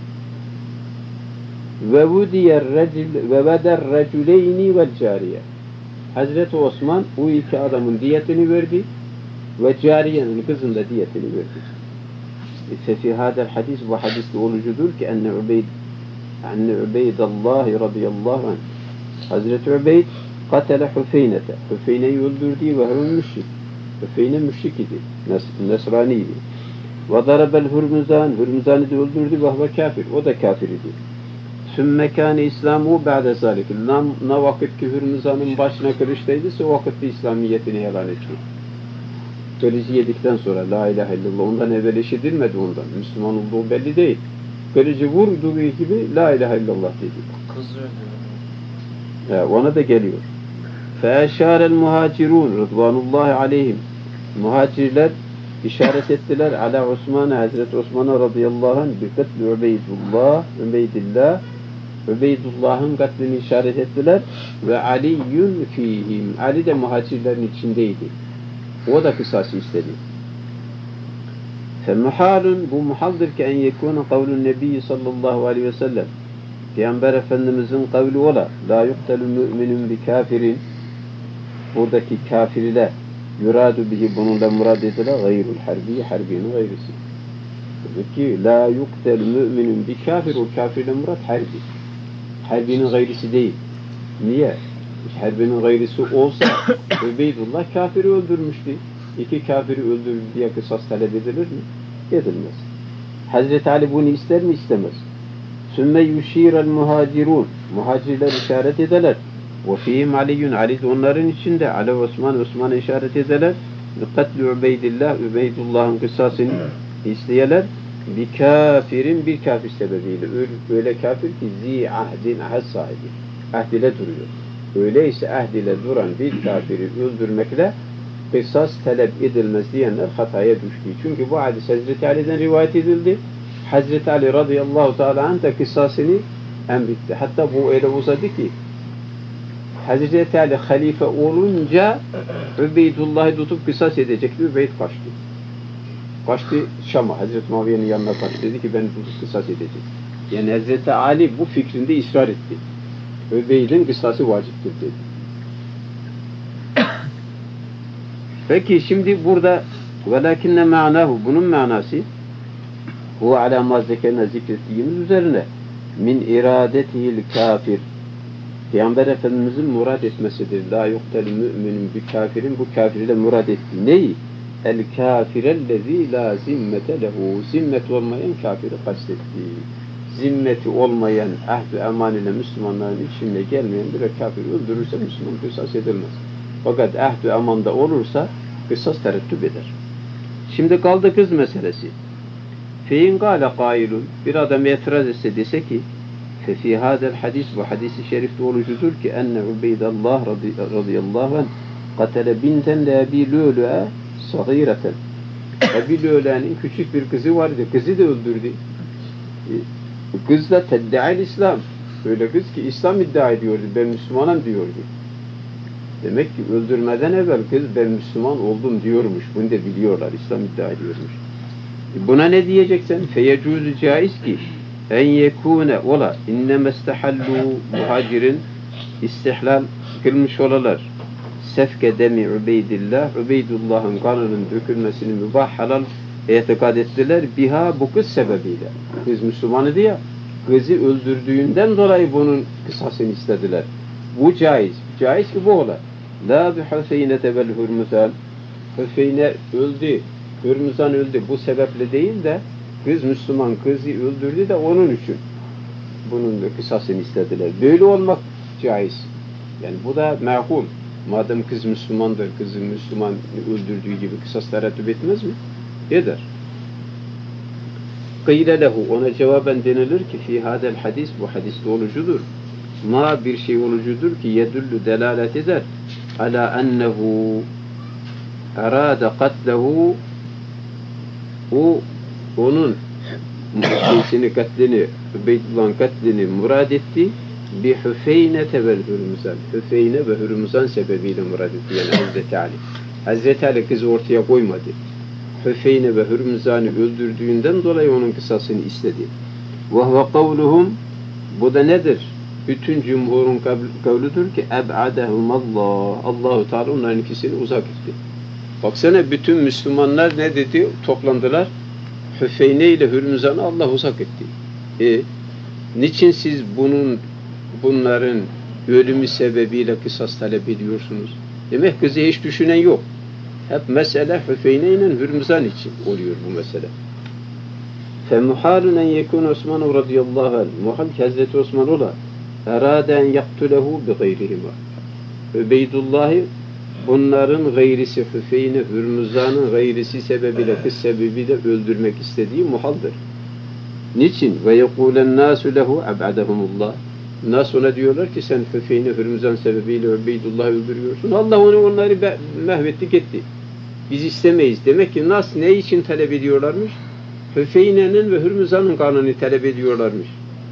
Ve vudiyer recul ve veder reculeyni vel cariye. Hazreti Osman bu iki adamın diyetini verdi ve cariyenin kızın da diyetini verdi. Fefi hadel hadis, bu hadiste olucudur ki enne Ubeydallah radıyallahu anh Hazreti Ubeyd katele Hüfeynete. Hüfeyne'yi öldürdü ve hüve müşrik. Hüfeyne müşrik idi. Nesraniydi. Ve darabel Hürmüzan. Hürmüzan'ı da öldürdü ve hüve kafir. O da kafir idi. Sümme kâne İslamu ba'de zâlik. Ne vakit ki Hürmüzan'ın başına kılıçtaydı, o vakitte İslamiyetini ilan etti. Kılıcı yedikten sonra la ilahe illallah, ondan evvel işitilmedi ondan. Müslüman olduğu belli değil. Kılıcı vurduğu gibi la ilahe illallah dedi. Ona da geliyor. Feşârel muhacirun rıdvanullahi aleyhim. Muhacirler işaret ettiler ala Osman'a, Hazreti Osman'a radıyallahu anh bi katli Ubeydullah'ın katlini işaret ettiler ve Aliyyun fihim. Ali de muhacirlerin içindeydi. O da kısası istedi. Femuhalun, bu muhaldir ki en yekûne kavlun nebiyyi sallallahu aleyhi ve sellem. Peygamber Efendimizin kavli ola. La yuqtelu mü'minun bi kafirin. Buradaki kafirler yuradu bihi, bununla murad edilen gayrul harbi, harbinin gayrısı. Demek ki la yuqtelu mü'minun bi kafir, o kafirle murad harbi. Harbinin gayrısı değil. Niye? Harbinin gayrısı olsa Ubeydullah kafiri öldürmüştü. İki kafiri öldürdü diye kısas talep edilir mi? Edilmez. Hazreti Ali bunu ister mi? İstemez. Sümme yuşîrel muhacirun. Muhacirler işaret ederler. Ve fîhim Aliyyun. Ali de onların içinde. Ali Osman'a işaret ederler. Katli Ubeydillah. Ubeydullah'ın kısasını isteyeler. Bir kafirin, bir kafir sebebiyle. Öyle kafir ki zi ahdin, ahd sahibi. Ahd ile duruyor. Öyleyse ahd ile duran bir kafiri öldürmekle kısas talep edilmez diyenler hataya düştü. Çünkü bu hadis Hazreti Ali'den rivayet edildi. Hazreti Ali radıyallahu teala anh da kısasını emretti. Hatta bu öyle uzadı ki Hazreti Ali halife olunca Ubeydullah'ı tutup kısas edecekti. Ubeyd kaçtı. Kaçtı Şam'a. Hazreti Muaviye'nin yanına kaçtı. Dedi ki ben tutup kısas edeceğim. Yani Hazreti Ali bu fikrinde ısrar etti. Ubeyd'in kısası vaciptir dedi. Peki şimdi burada velakinne ma'nahu, bunun manası bu ala ma zekerine zikrettiğimiz üzerine min iradetihil kafir, Peygamber Efendimizin murad etmesidir. La yuqtel mü'minin bi kafirin, bu kafirle murad etti. Neyi? El kafirellezî la zimmete lehu, zimmet olmayan kafiri kastetti. Zimmeti olmayan ahd-ı eman ile Müslümanların içine gelmeyen bir kafiri öldürürse Müslüman kısas edilmez. Fakat ahd-ı emanda olursa kısas terettüp eder. Şimdi kaldı kız meselesi. Fein gâle kailun, bir adam itiraz etse dese ki fefi hadel hadis, bu hadisi şerifte olucudur ki enne Ubeydallah radıyallahu anh katele binten le Ebi Lü'lü'e sagîreten. Ebi Lü'lü'nün küçük bir kızı vardı. Kızı da öldürdü. Kız da tedde'il İslam. Öyle kız ki İslam iddia ediyordu. Ben Müslümanım diyordu. Demek ki öldürmeden evvel kız ben Müslüman oldum diyormuş. Bunu da biliyorlar. İslam iddia ediyormuş. Buna ne diyeceksin? Feyecûzü caiz ki en yekûne ola innemestehallu, muhacirin istihlal kılmış olalar. Sefke demi Ubeydillah, Ubeydullah'ın kanının dökülmesini mübah halal itikad ettiler. Biha, bu kız sebebiyle. Kız Müslümanı ya, kızı öldürdüğünden dolayı bunun kısasını istediler. Bu caiz. Caiz ki bu ola. La bi Hüseynete vel Hürmüzan. Hüseyne öldü. Hürmüzan öldü. Bu sebeple değil de kız Müslüman, kızı öldürdü de onun için bunun kısasını istediler. Böyle olmak caiz. Yani bu da mehul. Madem kız Müslümandır, kızı Müslüman öldürdüğü gibi kısas tereddüt etmez mi? Eder. Kıyle lehu, ona cevaben denilir ki fi hadel hadis, bu hadiste olucudur. Ma bir şey olucudur ki yedullu delalet eder ala ennehu arada katlehu, o onun katlini, Ubeydullah'ın katlini murad etti bi Hüfeynete vel Hürmüzan. Hüfeyne ve Hürmüzan sebebiyle murad etti. Yani Hazreti Ali. Hazreti Ali kızı ortaya koymadı. Hüfeyne ve Hürmüzan'ı öldürdüğünden dolayı onun kısasını istedi. Ve huve kavluhum, bu da nedir? Bütün cumhurun kavludur ki eb'adehumallah. Allahu Teala onların ikisini uzak etti. Baksana bütün Müslümanlar ne dedi? Toplandılar. Hüfeyne ile Hürmüzan'ı Allah uzak etti. Niçin siz bunların ölümü sebebiyle kısas talep ediyorsunuz? Demek kızı hiç düşünen yok. Hep mesele Hüfeyne ile Hürmüzan için oluyor bu mesele. فَمُحَالٌ اَنْ يَكُونَ Osman radıyallahu anh. Muhal ki Hazreti Osman ola اَرَادَ اَنْ يَقْتُلَهُ بِغَيْرِهِمَا. Ubeydullah'ı bunların gayrisi Hüfeyne, Hürmüzan'ın gayrisi sebebiyle, kız sebebiyle öldürmek istediği muhaldır. Niçin? وَيَقُولَ النَّاسُ لَهُ اَبْعَدَهُمُ اللّٰهِ. Nas ona diyorlar ki sen Hüfeyne, Hürmüzan sebebiyle Ubeydullah'ı öldürüyorsun. Allah onları mahvettik etti. Biz istemeyiz. Demek ki Nas ne için talep ediyorlarmış? Hüfeyne'nin ve Hürmüzan'ın kanını talep ediyorlarmış.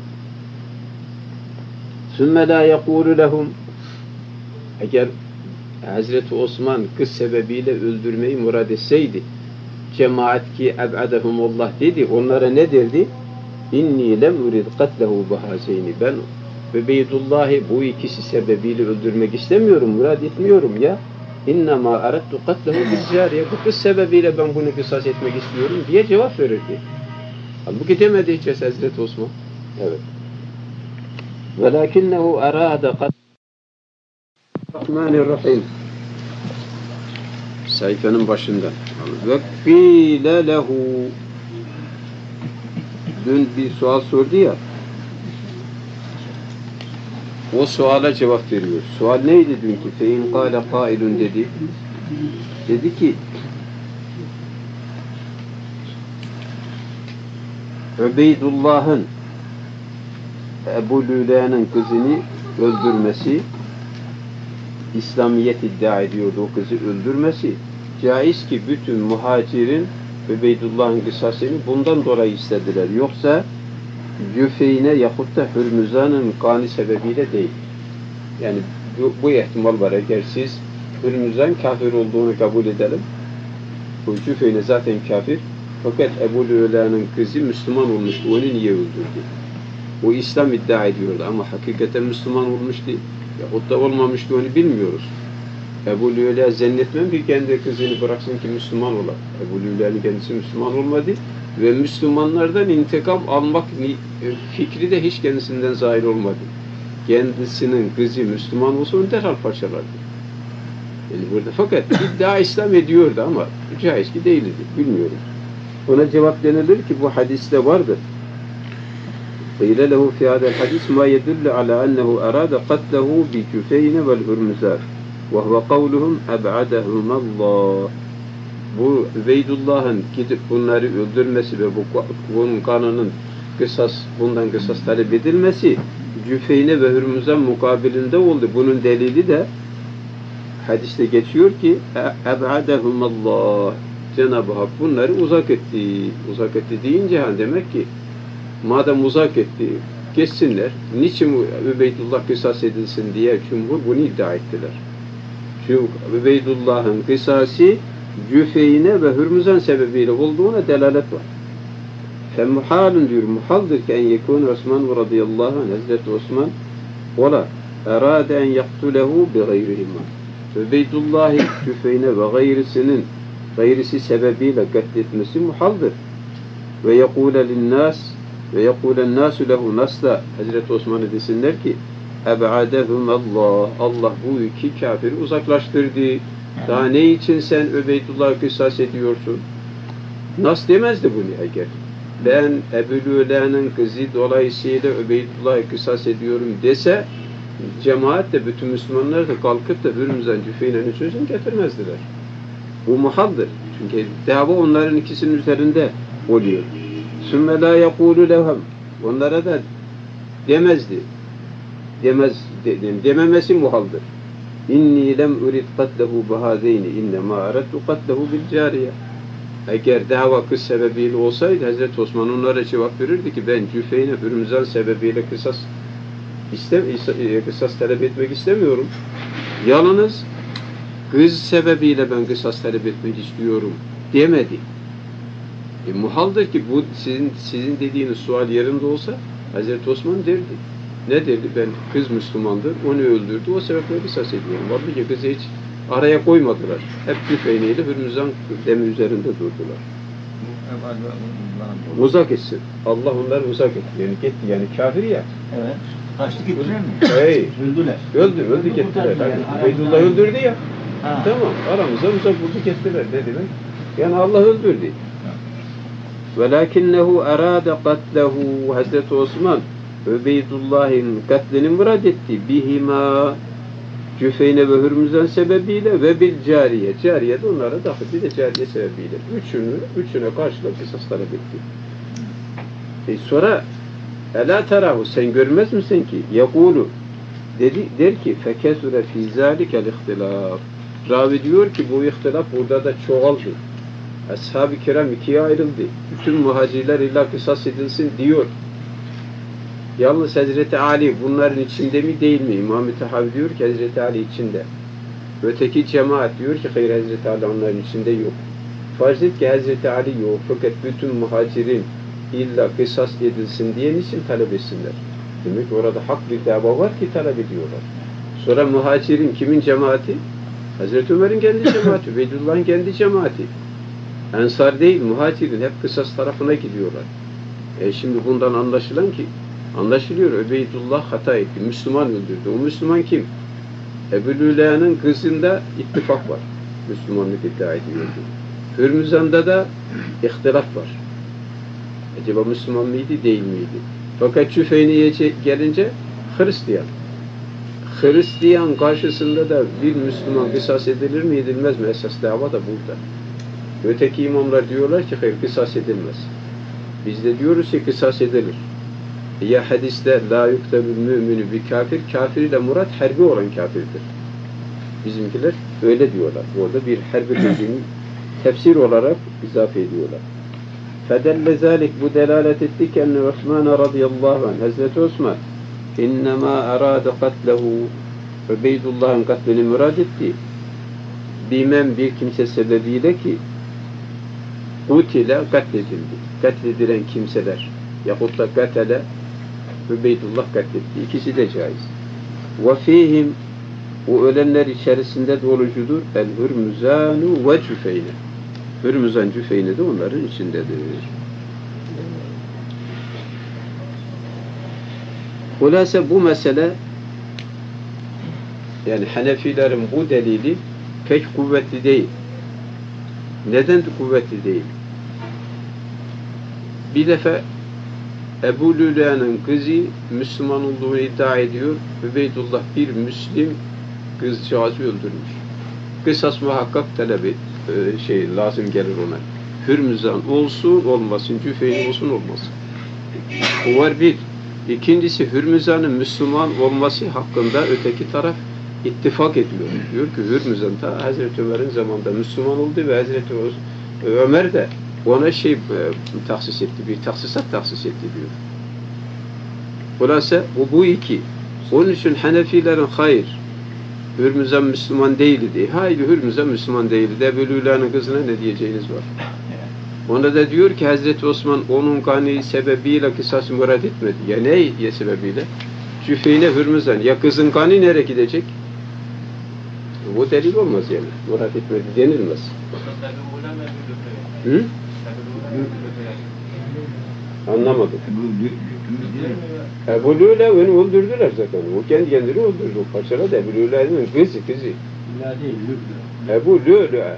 ثُمَّ لَا يَقُولُ لَهُمْ. Eğer Hazreti Osman kız sebebiyle öldürmeyi murad etseydi, cemaat ki eb'adehumullah dedi, onlara ne derdi? İnni lem urid katlehu bahazeyni. Ben Ubeydullah'ı bu ikisi sebebiyle öldürmek istemiyorum, murad etmiyorum ya. İnnemâ aradtu katlehu bizzâriye. Bu kız sebebiyle ben bunu kısas etmek istiyorum diye cevap verirdi. Halbuki demedi hiç Hazreti Osman. Evet. Velakinnehu arâde Rahmanirrahim. Sayfanın başında. Ve kîle lehu. Dün bir sual sordu ya. O suala cevap veriyor. Sual neydi dünkü? Fein kâle kâilun dedi. Dedi ki Ubeydullah'ın Ebu Lüle'nin kızını öldürmesi, İslamiyet iddia ediyordu o kızı öldürmesi, caiz ki bütün muhacirin Ubeydullah'ın kısasını bundan dolayı istediler. Yoksa Cüfeyne yahut da Hürmüzan'ın kanı sebebiyle değil. Yani bu ihtimal var. Eğer siz Hürmüzan kafir olduğunu kabul edelim. Bu Cüfeyne zaten kafir. Fakat Ebu Lüle'nin kızı Müslüman olmuştu. Onu niye öldürdü? O İslam iddia ediyordu ama hakikaten Müslüman olmuştu. Yahut da olmamıştı, onu bilmiyoruz. Ebu Lüle zannetmem ki kendi kızını bıraksın ki Müslüman ola. Ebu Lüle'nin kendisi Müslüman olmadı ve Müslümanlardan intikam almak fikri de hiç kendisinden zahir olmadı. Kendisinin kızı Müslüman olsa onu derhal parçalardı. Yani burada fakat iddia İslam ediyordu ama caiz ki değildi, bilmiyorum. Ona cevap denilir ki bu hadiste vardır. قيل له في هذا الحديث ما يدل على أنه أراد قتله بجفين والهرمزان وهو قولهم أبعدهم الله. Bu Ubeydullah'ın gidip bunları öldürmesi ve bunun kanının bundan kısas talep edilmesi Cüfeyne ve Hürmüzan mukabilinde oldu. Bunun delili de hadiste geçiyor ki eb'adehum Allah. Cenab-ı Hak bunları uzak etti. Uzak etti deyince demek ki madem uzak etti, geçsinler. Niçin Ubeydullah kısas edilsin diye cumhur bunu iddia ettiler. Çünkü Ubeydullah'ın kısası Cüfeyne ve Hürmüzan sebebiyle olduğuna delalet var. Femmuhalun diyor, muhaldır ki en yekûne Osman radıyallahu anh, Hazreti Osman ola erâde en yaktulehu bi gayrihima. Ubeydullah'ı Cüfeyne ve gayrisi sebebiyle katletmesi muhaldır. Ve yekûle linnâs ve yekûlen nâsü lehu, nasla Hazreti Osman'a desinler ki eb'adehum Allah, Allah bu iki kafiri uzaklaştırdı. Daha ne için sen Ubeydullah'ı kısas ediyorsun? Nas demezdi bunu eğer. Ben Ebu Lüle'nin kızı dolayısıyla Ubeydullah'ı kısas ediyorum dese cemaat de bütün Müslümanlar da kalkıp da Hürmüz'den Cüfeyne'nin sözünü getirmezdiler. Bu muhaldır. Çünkü dava onların ikisinin üzerinde oluyor. Sümme la yekûlü lehum. Onlara da demezdi. Dememesi muhaldır. İnni lem urid katlehu bahazeyni innema aradtu katlehu bil cariye. Eğer dava kız sebebiyle olsaydı Hazreti Osman onlara cevap verirdi ki ben Cüfeyne Hürmüzan sebebiyle kısas talep etmek istemiyorum. Yalnız kız sebebiyle ben kısas talep etmek istiyorum demedi. Muhaldır ki bu sizin dediğiniz sual yerinde olsa Hazreti Osman derdi. Ne derdi? Ben kız Müslümandır, onu öldürdü, o sebeple kısas ediyorum. Vallahi kızı hiç araya koymadılar. Hep Cüfeyne ile Hürmüzan demi üzerinde durdular. Uzak etsin. Allah onları uzak etti. Yani gitti. Yani kafir ya. Evet. Kaçtı gittiler mi? Hey. Öldüler. Öldü gittiler. Ubeydullah öldürdü ya. Ha. Tamam. Aramıza uzak buldu gittiler. Ne demek? Yani Allah öldürdü. Velakinnehu arade katlehu Hazreti Osman Ubeydullah'ın katlini murad etti. Bihima Cüfeyne ve Hürmüzan sebebiyle ve bil cariye. Cariye de onlara dahil. Bir de cariye sebebiyle. Üçüne karşılık kısas talep etti. Sonra Ela terahu sen görmez misin ki? Yekulu der ki fekesure fî zâlikel ihtilaf. Ravi diyor ki bu ihtilaf burada da çoğaldı. Ashab-ı kiram ikiye ayrıldı. Bütün muhacirler illa kısas edilsin diyor. Yalnız Hazreti Ali bunların içinde mi değil mi? İmam-ı Tahavi diyor ki Hazreti Ali içinde. Öteki cemaat diyor ki hayır Hazreti Ali onların içinde yok. Farz et ki Hazreti Ali yok. Fakat bütün muhacirin illa kısas edilsin diye niçin talep etsinler? Demek ki orada hak bir dava var ki talep ediyorlar. Sonra muhacirin kimin cemaati? Hazreti Ömer'in kendi cemaati, Ubeydullah'ın kendi cemaati. Ensar değil, muhacirin hep kısas tarafına gidiyorlar. Şimdi bundan anlaşılıyor. Ubeydullah hata etti. Müslüman öldürdü. O Müslüman kim? Ebu Lüle'nin kızında ittifak var. Müslümanlık iddia ediyordu. Hürmüzan'da da ihtilaf var. Acaba Müslüman mıydı, değil miydi? Fakat Cüfeyne'ye gelince Hristiyan. Hristiyan karşısında da bir Müslüman kısas edilir mi, edilmez mi? Esas dava da burada. Öteki imamlar diyorlar ki hayır, kısas edilmez. Biz de diyoruz ki kısas edilir. Ya hadiste la yuktabül müminü bi kafir, kafir ile murat harbi olan kafirdir. Bizimkiler öyle diyorlar. Orada bir harbi dediğini tefsir olarak izafe ediyorlar. Fedelle zalik bu delalet etti ki enne Osman radıyallahu anh Hazreti Osman innema arade katlehu Ubeydullah'ın katlini murad etti. Bimen bir kimse sebebiyle ki kutile katledildi. Katledilen kimseler yahut da katele Ubeydullah katletti. İkisi de caiz. Ve fihim o ölenler içerisinde dolucudur. El Hürmüzanu ve Cüfeyne. Hürmüzan Cüfeyne de onların içindedir. Hulasa bu mesele yani Hanefilerin bu delili pek kuvvetli değil. Neden kuvvetli değil? Bir defa Ebu Lüle'nin kızı Müslüman olduğunu iddia ediyor. Ubeydullah bir Müslim kızcağızı öldürmüş. Kısas muhakkak talebi lazım gelir ona. Hürmüzan olsun olmasın, Cüfeyne olsun olmasın. Bu var bir. İkincisi Hürmüzan'ın Müslüman olması hakkında öteki taraf ittifak ediyor. Diyor ki Hürmüzan ta Hazreti Ömer'in zamanında Müslüman oldu ve Hazreti Ömer de ona tahsis etti, bir tahsisat tahsis etti diyor. Burası bu iki. Onun için Hanefilerin hayır, Hürmüzan Müslüman değildi. Hayır, Hürmüzan Müslüman değildi. Ebu Lüle'nin kızına ne diyeceğiniz var? Onda da diyor ki Hazreti Osman onun kanı sebebiyle kısas murad etmedi. Ya ne sebebiyle? Cüfeyne Hürmüzan. Ya kızın kanı nereye gidecek? Bu delil olmaz yani. Murad etmedi denilmez. Hı? Anlamadım. Ebu Lüle onu öldürdüler zaten. O kendi kendini öldürdü. O parçaladı. Ebu Lüle'nin kızı. Ebu Lüle.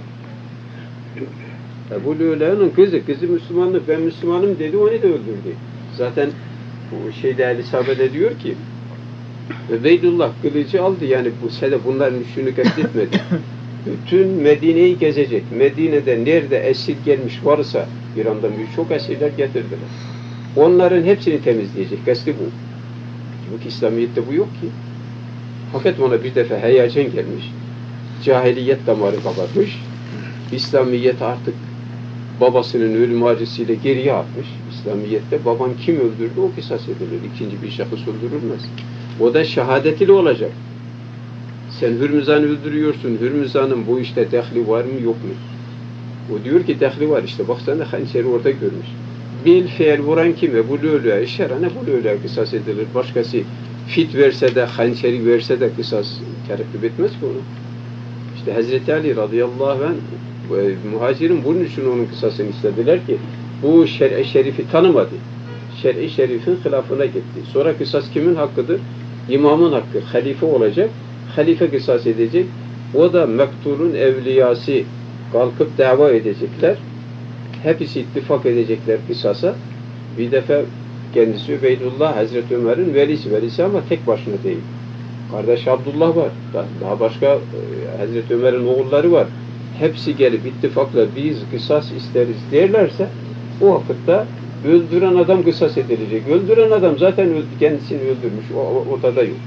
Ebu Lüle'nin kızı Müslümanlık. Ben Müslümanım dedi. Onu da öldürdü. Zaten o Ali Sahabe'de diyor ki Ubeydullah kılıcı aldı, yani bu sene bunların üçünü kastetmedi. Bütün Medine'yi gezecek. Medine'de nerede esir gelmiş varsa, İran'dan birçok esirler getirdiler. Onların hepsini temizleyecek. Kasti bu. Çünkü İslamiyet'te bu yok ki. Fakat ona bir defa heyecan gelmiş. Cahiliyet damarı kapatmış. İslamiyet artık babasının ölüm acısıyla geriye atmış. İslamiyet'te baban kim öldürdü o kısas edilir. İkinci bir şahıs öldürülmez. O da şehadet ile olacak. Sen Hürmüzan'ı öldürüyorsun. Hürmüzan'ın bu işte dehli var mı yok mu? O diyor ki dehli var işte. Baksana hançeri orada görmüş. Bil fiil vuran kime? Bu lölüye. İşarane bu lölüye kısas edilir. Başkası fit verse de, hançeri verse de kısas terekküp etmez ki onu. İşte Hazreti Ali radıyallahu anh muhacirin bunun için onun kısasını istediler ki bu şer'i şerifi tanımadı. Şer'i şerifin hilafına gitti. Sonra kısas kimin hakkıdır? İmamın hakkı. Halife olacak. Halife kısas edecek. O da mektulun evliyası kalkıp dava edecekler. Hepsi ittifak edecekler kısasa. Bir defa kendisi Ubeydullah Hazreti Ömer'in velisi ama tek başına değil. Kardeş Abdullah var. Daha başka Hazreti Ömer'in oğulları var. Hepsi gelip ittifakla biz kısas isteriz derlerse o vakitte öldüren adam kısas edilecek. Öldüren adam zaten kendisini öldürmüş. O ortada yok.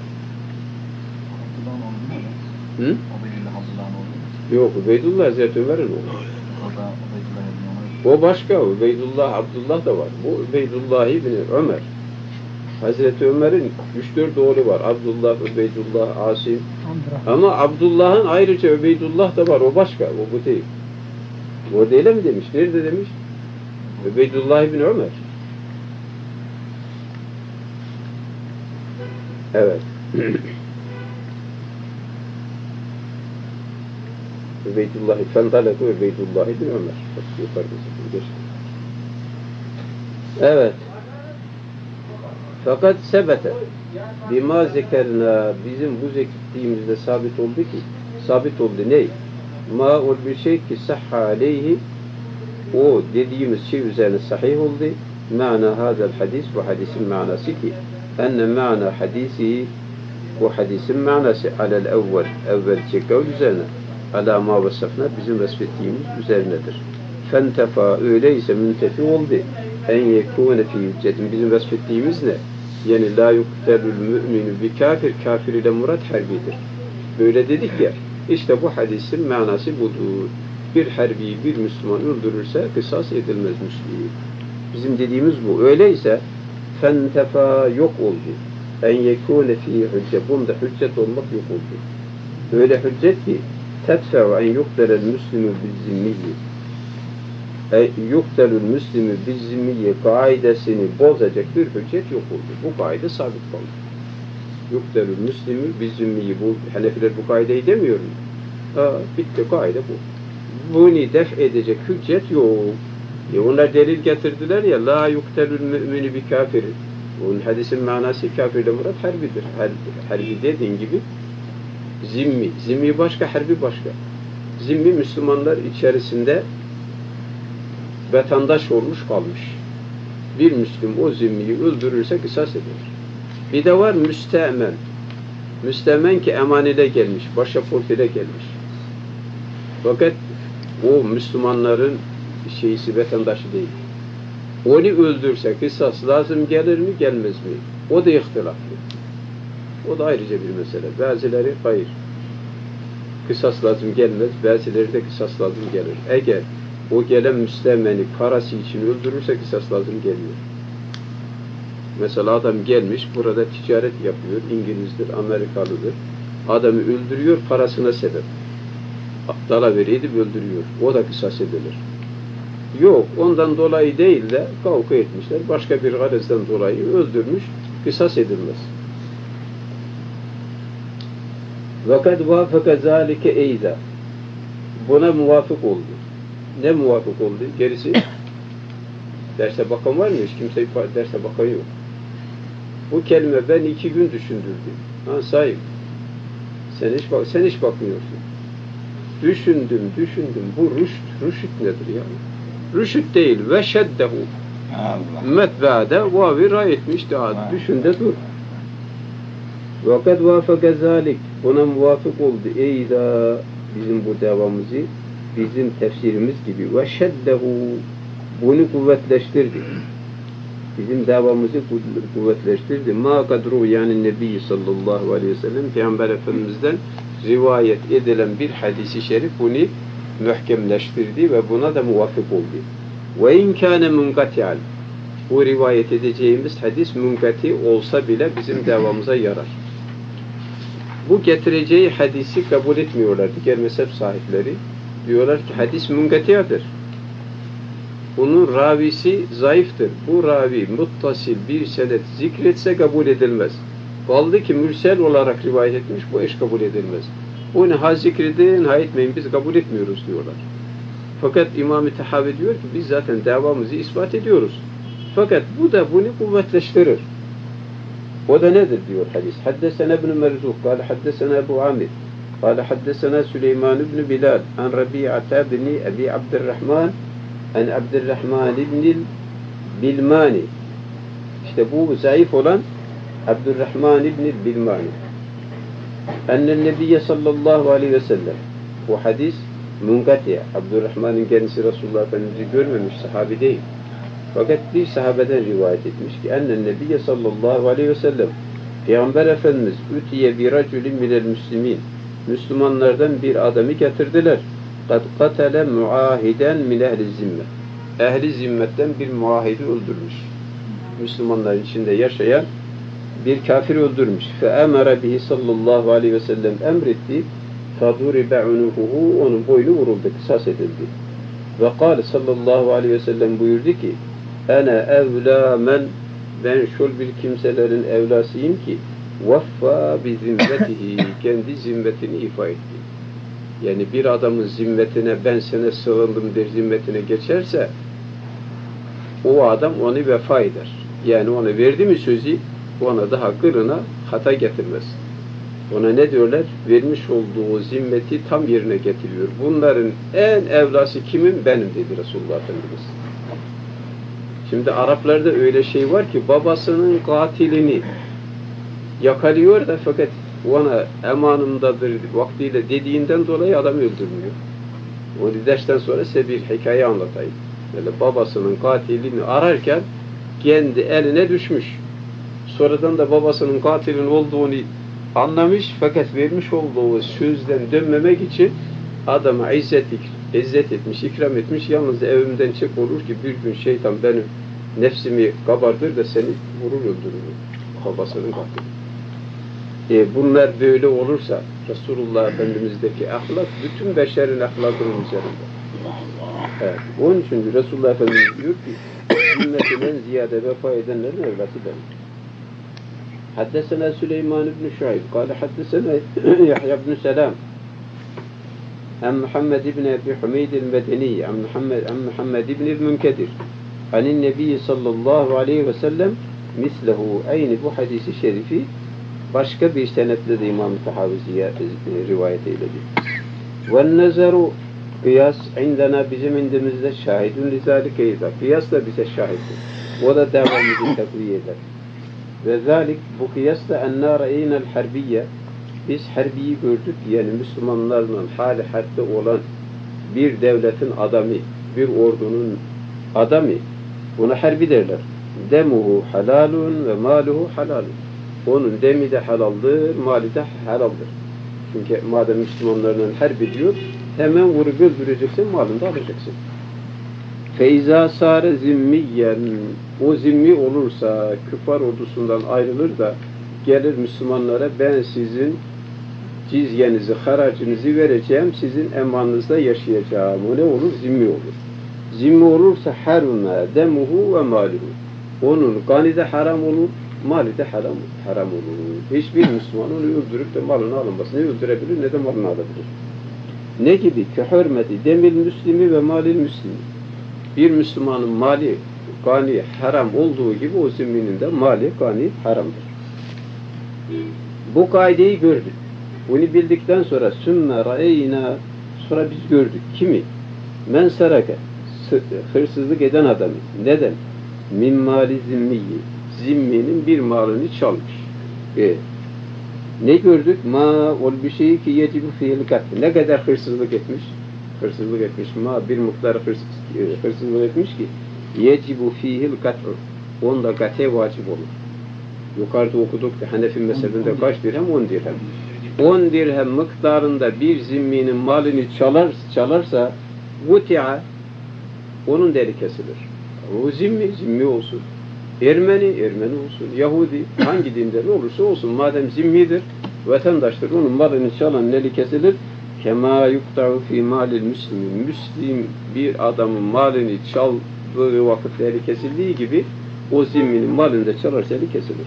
Hı? Yok, Ubeydullah Hazreti Ömer'in oğlu. O başka, Ubeydullah, Abdullah da var. Bu Ubeydullah İbni Ömer. Hazreti Ömer'in 3-4 oğlu var. Abdullah, Ubeydullah, Asim. Ama Abdullah'ın ayrıca Ubeydullah da var. O başka, o bu değil. O değil mi demiş? Nerede demiş? Ubeydullah İbni Ömer. Evet. Ubeydullah Fendal'ı Ubeydullah İbni Ömer. Bak yukarıda geçti. Evet. Fakat sebete bima zekerna bizim bu zikrettiğimizde sabit oldu ne? Ma ol bir şey ki sahha aleyhi o dediğimiz şey üzerine sahih oldu. Ma'na hadal hadis bu hadisin manası ki enne ma'na hadisi bu hadisin manası alel evvelki kavl üzerine ala ma vasafna bizim vasfettiğimiz üzerinedir. Fentefa öyleyse müntefi oldu. En yekûne fî hüccetin bizim vasfettiğimiz ne? Yani la yuktelül mü'minu bi kafir ile murat harbidir. Böyle dedik ya, işte bu hadisin manası budur. Bir harbi bir Müslüman öldürürse kısas edilmez Müslüman. Bizim dediğimiz bu. Öyleyse fentefa yok oldu. En yekûne fî hücce. Bunda hüccet olmak yok oldu. Öyle hüccet ki tetfe'u en yuktelel müslümü bizzimmiyi. Yuktelül müslümü bizzimmiye kaidesini bozacak bir hüccet yok oldu. Bu kaide sabit kaldı. Yuktelül müslümü bizzimmiyi bu Hanefiler bu kaideyi demiyor mu? Bitti kaide bu. Bunu def edecek hüccet yok. Onlar delil getirdiler ya la yuktelül mü'mini bi kafir. Onun hadisin manası kafirle murat harbidir. Harbi dediğin gibi zimmi. Zimmi başka, harbi başka. Zimmi Müslümanlar içerisinde vatandaş olmuş kalmış. Bir Müslüm o zimmiyi öldürürse kısas edilir. Bir de var müstemen. Müstemen ki emanile gelmiş, başaport ile gelmiş. Fakat o Müslümanların şeysi vatandaşı değil. Onu öldürse kısas lazım gelir mi gelmez mi? O da ihtilaflı. O da ayrıca bir mesele. Bazıları hayır. Kısas lazım gelmez. Bazıları da kısas lazım gelir. Eğer o gelen müstemeni parası için öldürürse kısas lazım geliyor. Mesela adam gelmiş, burada ticaret yapıyor, İngilizdir, Amerikalıdır. Adamı öldürüyor, parasına sebep. Dalaveri edip öldürüyor. O da kısas edilir. Yok, ondan dolayı değil de kavga etmişler. Başka bir garizden dolayı öldürmüş, kısas edilmez. Fakat vafaka zâlike eyza. Buna muvafık oldu. Ne muvafık oldu? Gerisi derse bakan var mı? Hiç kimse derse bakan yok. Bu kelime ben 2 gün düşündürdüm. Ha sahip. Sen hiç bakmıyorsun. Düşündüm. Bu rüşt nedir ya? Rüşt değil. Ve şeddehu. Metba'da vavi rayetmiş daha. Düşün de dur. وَقَدْ وَافَقَ ذَٰلِكَ Buna muvafık oldu. Eyda bizim bu devamımızı bizim tefsirimiz gibi. وَشَدَّهُ Bunu kuvvetleştirdi. Bizim davamızı kuvvetleştirdi. Ma kadru yani Nebi sallallahu aleyhi ve sellem Peygamber Efendimiz'den rivayet edilen bir hadisi şerif bunu mühkemleştirdi ve buna da muvafık oldu. Ve in kâne munkati'an bu rivayet edeceğimiz hadis munkati olsa bile bizim davamıza yarar. Bu getireceği hadisi kabul etmiyorlar diğer mezhep sahipleri. Diyorlar ki hadis munkati'adır. Bunun ravisi zayıftır. Bu ravi muttasil bir senet zikretse kabul edilmez. Kaldı ki mürsel olarak rivayet etmiş, bu iş kabul edilmez. Bunu ha zikredin, ha etmeyin, biz kabul etmiyoruz diyorlar. Fakat İmam-ı Tahavi diyor ki biz zaten davamızı ispat ediyoruz. Fakat bu da bunu kuvvetleştirir. O da nedir diyor hadis. Haddesena ibn Merzuk, kâle haddesena Ebu Amir, kâle haddesena Süleyman ibn Bilal, an Rabi'ata bni Ebi Abdurrahman, an Abdurrahman ibn Bilmani. İşte bu zayıf olan Abdurrahman ibn Bilmani. Ennen Nebiye sallallahu aleyhi ve sellem. Bu hadis munkati. Abdurrahman'ın kendisi Resulullah Efendimiz'i görmemiş, sahabi değil. Fakat bir sahabeden rivayet etmiş ki ennen Nebiye sallallahu aleyhi ve sellem Peygamber Efendimiz ütiye bir racülin minel müslimin Müslümanlardan bir adamı getirdiler. Kad katale muahiden min ehli zimme. Ehli zimmetten bir muahidi öldürmüş. Müslümanların içinde yaşayan bir kafir öldürmüş. Fe emara bihi sallallahu aleyhi ve sellem emretti. Faduribe unuhuhu onun boynu vuruldu, kısas edildi. Ve kâle sallallahu aleyhi ve sellem buyurdu ki ene evlâ men ben şol bir kimselerin evlasıyım ki vaffa bi zimmetihi kendi zimmetini ifa etti. Yani bir adamın zimmetine ben sana sığındım der zimmetine geçerse o adam onu vefa eder. Yani ona verdi mi sözü ona daha kırına hata getirmez. Ona ne diyorlar? Vermiş olduğu zimmeti tam yerine getiriyor. Bunların en evlası kimin? Benim dedi Resulullah Efendimiz. Şimdi Araplarda öyle şey var ki babasının katilini yakalıyor da fakat ona emanımdadır vaktiyle dediğinden dolayı adam öldürmüyor. O dersten sonra size bir hikaye anlatayım. Böyle babasının katilini ararken kendi eline düşmüş. Sonradan da babasının katilin olduğunu anlamış fakat vermiş olduğu sözden dönmemek için adama izzet etmiş, ikram etmiş. Yalnız evimden çek olur ki bir gün şeytan benim nefsimi kabardır da seni vurur öldürür. Babasının katili. Bunlar böyle olursa Resulullah Efendimiz'deki ahlak bütün beşerin ahlakının üzerinde. Evet. Onun için Resulullah Efendimiz diyor ki ümmetinden ziyade vefa edenlerin evlatı benim. Haddesena Süleyman ibn Şuayb kâle haddesena Yahya ibn Selam an Muhammed ibn Ebi Humeyd el-Medeni an Muhammed ibn el-Münkedir anin Nebi sallallahu aleyhi ve sellem mislehu aynı bu hadisi şerifi başka bir senetle de İmam-ı Tahavi rivayet eyledi. وَالنَّزَرُ kıyas indena bizim indimizde şahidun lizâlike izâ. Kıyas da bize şahittir. O da devamımızı takviye eder. Ve zâlik bu kıyas da ennâ ra'eynel harbiye biz harbiyi gördük yani Müslümanlarla hali harpte olan bir devletin adamı, bir ordunun adamı buna harbi derler. Demuhu halalun ve maluhu halalun. Onun demi de halaldır, mali de halaldır. Çünkü madem Müslümanlarla harp ediyor, hemen vurup öldüreceksin, malını da alacaksın. Feyza sâre zimmiyen, o zimmi olursa, küffar ordusundan ayrılır da gelir Müslümanlara ben sizin cizyenizi, haracınızı vereceğim, sizin emanınızda yaşayacağım. O ne olur? Zimmi olur. Zimmi olursa haruna demuhu ve maluhu. Onun kanı da haram olur, mali de haram olur. Hiçbir Müslüman onu öldürüp de malını alınmaz. Ne öldürebilir ne de malını alabilir. Ne gibi? Ki hürmeti demil müslimi ve malil müslimi. Bir Müslümanın mali, kani haram olduğu gibi o zimminin de mali, kani haramdır. Bu kaideyi gördük. Bunu bildikten sonra sümme ra'eyna sonra biz gördük. Kimi? Men saraka hırsızlık eden adamı. Neden? Min mali zimmiyi. Zimminin bir malını çalmış. Ne gördük? Ma ol bir şey ki yecibu fiil kat. Ne kadar hırsızlık etmiş? Hırsızlık etmiş. Ma bir miktar hırsızlık etmiş ki yecibu fiil kat'u. Onda kate vacip olur. Yukarıda okuduk da Hanefi mezhebinde kaç dirhem? 10 dirhem. 10 dirhem miktarında bir zimminin malını çalarsa guti'a, onun deri kesilir. O zimmi olsun. Ermeni olsun. Yahudi hangi dinden olursa olsun. Madem zimmidir, vatandaştır. Onun malını çalan neli kesilir? Kema yukta'u fi malil müslimi. Müslim bir adamın malını çaldığı vakit eli kesildiği gibi o zimminin malını da çalarsa eli kesilir.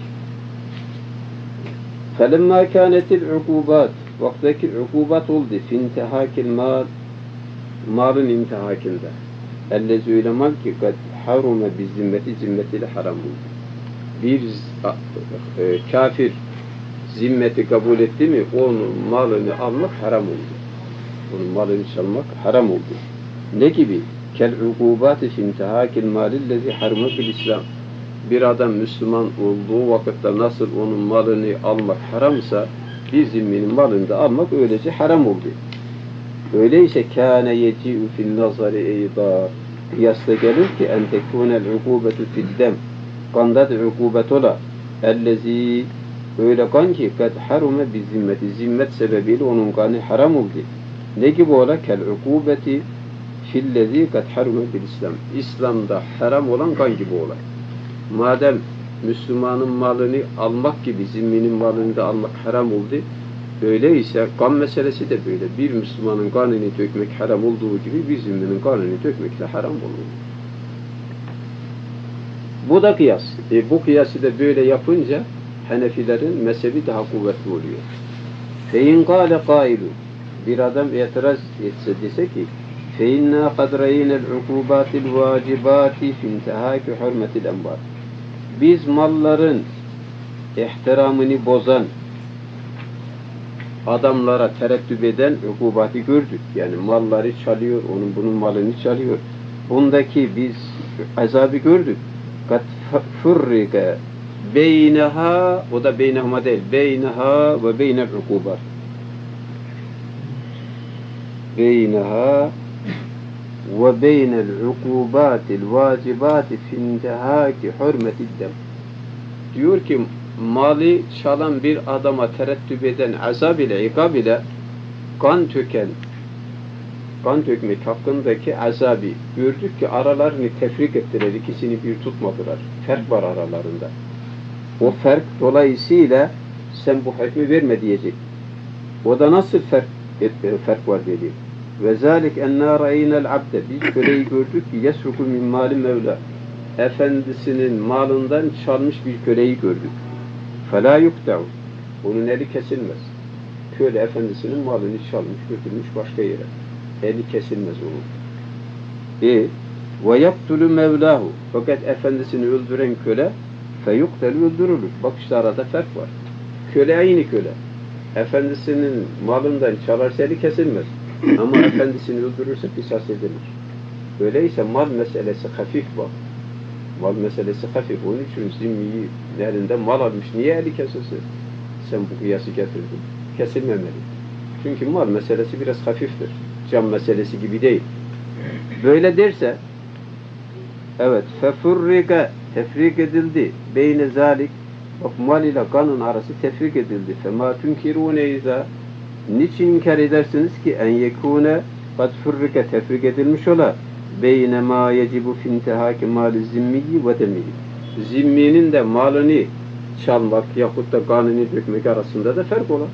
فَلَمَّا كَانَتِ الْعُقُوبَاتِ Vaktaki ukubat oldu. فِاِنْتِهَاكِ الْمَالِ Malın intihakinde. اَلَّذُ اِلَمَا ki قَدْ حَرُمَ بِزِّمَّةِ zimmetiyle haram oldu. Bir kafir zimmeti kabul etti mi onun malını almak haram oldu. Onun malını çalmak haram oldu. Ne gibi? كَالْعُقُوبَاتِ فِي اِنْتِهَاكِ الْمَالِ الَّذِي حَرُمَ فِي الْإِسْلَامِ Bir adam Müslüman olduğu vakitte nasıl onun malını almak haramsa bir zimminin malını da almak öylece haram oldu. Öyleyse kâne yeci'u fil nazari eydâ kıyasla gelir ki en tekûnel ukubetu fiddem kanda da ukubet ola ellezî öyle kan ki kad harume bi zimmeti zimmet sebebiyle onun kanı haram oldu. Ne gibi ola? Kel ukubeti fillezî kad harume bil İslam. İslam'da haram olan kan gibi ola. Madem Müslümanın malını almak gibi zimminin malını da almak haram oldu, öyleyse kan meselesi de böyle. Bir Müslümanın kanını dökmek haram olduğu gibi bir zimminin kanını dökmek de haram olur. Bu da kıyas. Bu kıyası da böyle yapınca Hanefilerin mezhebi daha kuvvetli oluyor. Fein kâle kâilu bir adam itiraz etse dese ki feinna kad reyinel ukubâtil vâcibâti fintehâki hürmetil enbâr biz malların ihtiramını bozan adamlara tereddüt eden ukubati gördük. Yani malları çalıyor, onun bunun malını çalıyor. Bundaki biz azabı gördük. Kat furrika beyneha o da beynehuma değil. Beyneha ve beynel ukubat. Beyneha ve beynel ukubatil vacibati fintehaki hürmetid dem. Diyor ki mali çalan bir adama tereddüt eden azab ile ikab ile kan dökmek hakkındaki azabı gördük ki aralarını tefrik ettiler, ikisini bir tutmadılar. Fark var aralarında. O fark dolayısıyla sen bu hükmü verme diyecek. O da nasıl fark var dedi. Ve zalik enna ra'inel abde biz köleyi gördük ki yesruku min mali mevla. Efendisinin malından çalmış bir köleyi gördük. فَلَا يُقْتَعُ Onun eli kesilmez. Köle efendisinin malını çalmış, götürmüş başka yere. Eli kesilmez onun. وَيَقْتُلُ مَوْلَاهُ Fakat efendisini öldüren köle فَيُقْتَلُ öldürülür. Bak işte arada fark var. Köle aynı köle. Efendisinin malından çalarsa eli kesilmez. Ama efendisini öldürürse kısas edilir. Öyleyse mal meselesi hafif bak. Mal meselesi hafif. Onun için zimmiyi elinde mal almış. Niye eli kesilsin? Sen bu kıyası getirdin. Kesilmemeli. Çünkü mal meselesi biraz hafiftir. Can meselesi gibi değil. Böyle derse evet fefurrika tefrik edildi. Beyne zalik bak mal ile kanın arası tefrik edildi. Fema tunkirune izâ niçin inkar edersiniz ki en yekûne kad furrika tefrik edilmiş ola beyne ma yecibu fintehâki mâli zimmiyi ve demiyi zimminin de malını çalmak yahut da kanını dökmek arasında da fark ola.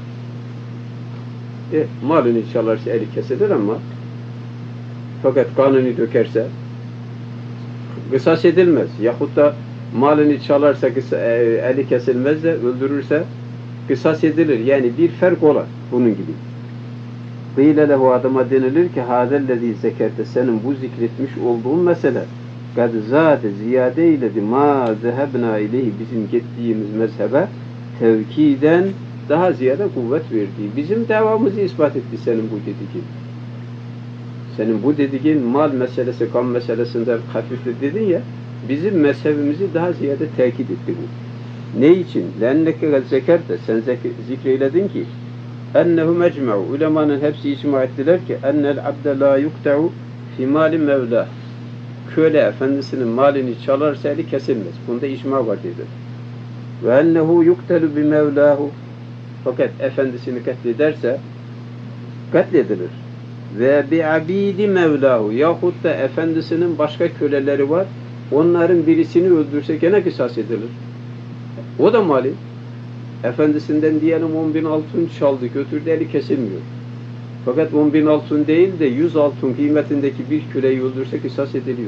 Malını çalarsa eli kesilir ama fakat kanını dökerse kısas edilmez. Yahut da malını çalarsa eli kesilmez de öldürürse kısas edilir. Yani bir fark ola bunun gibi. Kıyle lehu adama denilir ki hâzellezî zekerte senin bu zikretmiş olduğun mesele kad zâde ziyade eyledi mâ zehebnâ ileyhi bizim gittiğimiz mezhebe tevkiden daha ziyade kuvvet verdi. Bizim davamızı ispat etti senin bu dediğin. Senin bu dediğin mal meselesi, kan meselesinden hafiftir dedin ya bizim mezhebimizi daha ziyade tekit etti bu. Ne için? Lenneke zekerte sen zikreyledin ki ennehu mecma'u ulemanın hepsi icma ettiler ki ennel abde la yukta'u fi mali mevla köle efendisinin malini çalarsa eli kesilmez. Bunda icma var dedi. Ve ennehu yuktelu bi mevlahu fakat efendisini katlederse katledilir. Ve bi abidi mevlahu yahut da efendisinin başka köleleri var. Onların birisini öldürse gene kısas edilir. O da mali. Efendisinden diyelim 10.000 altın çaldı, götürdü, eli kesilmiyor. Fakat 10.000 altın değil de 100 altın kıymetindeki bir köleyi öldürse kısas ediliyor.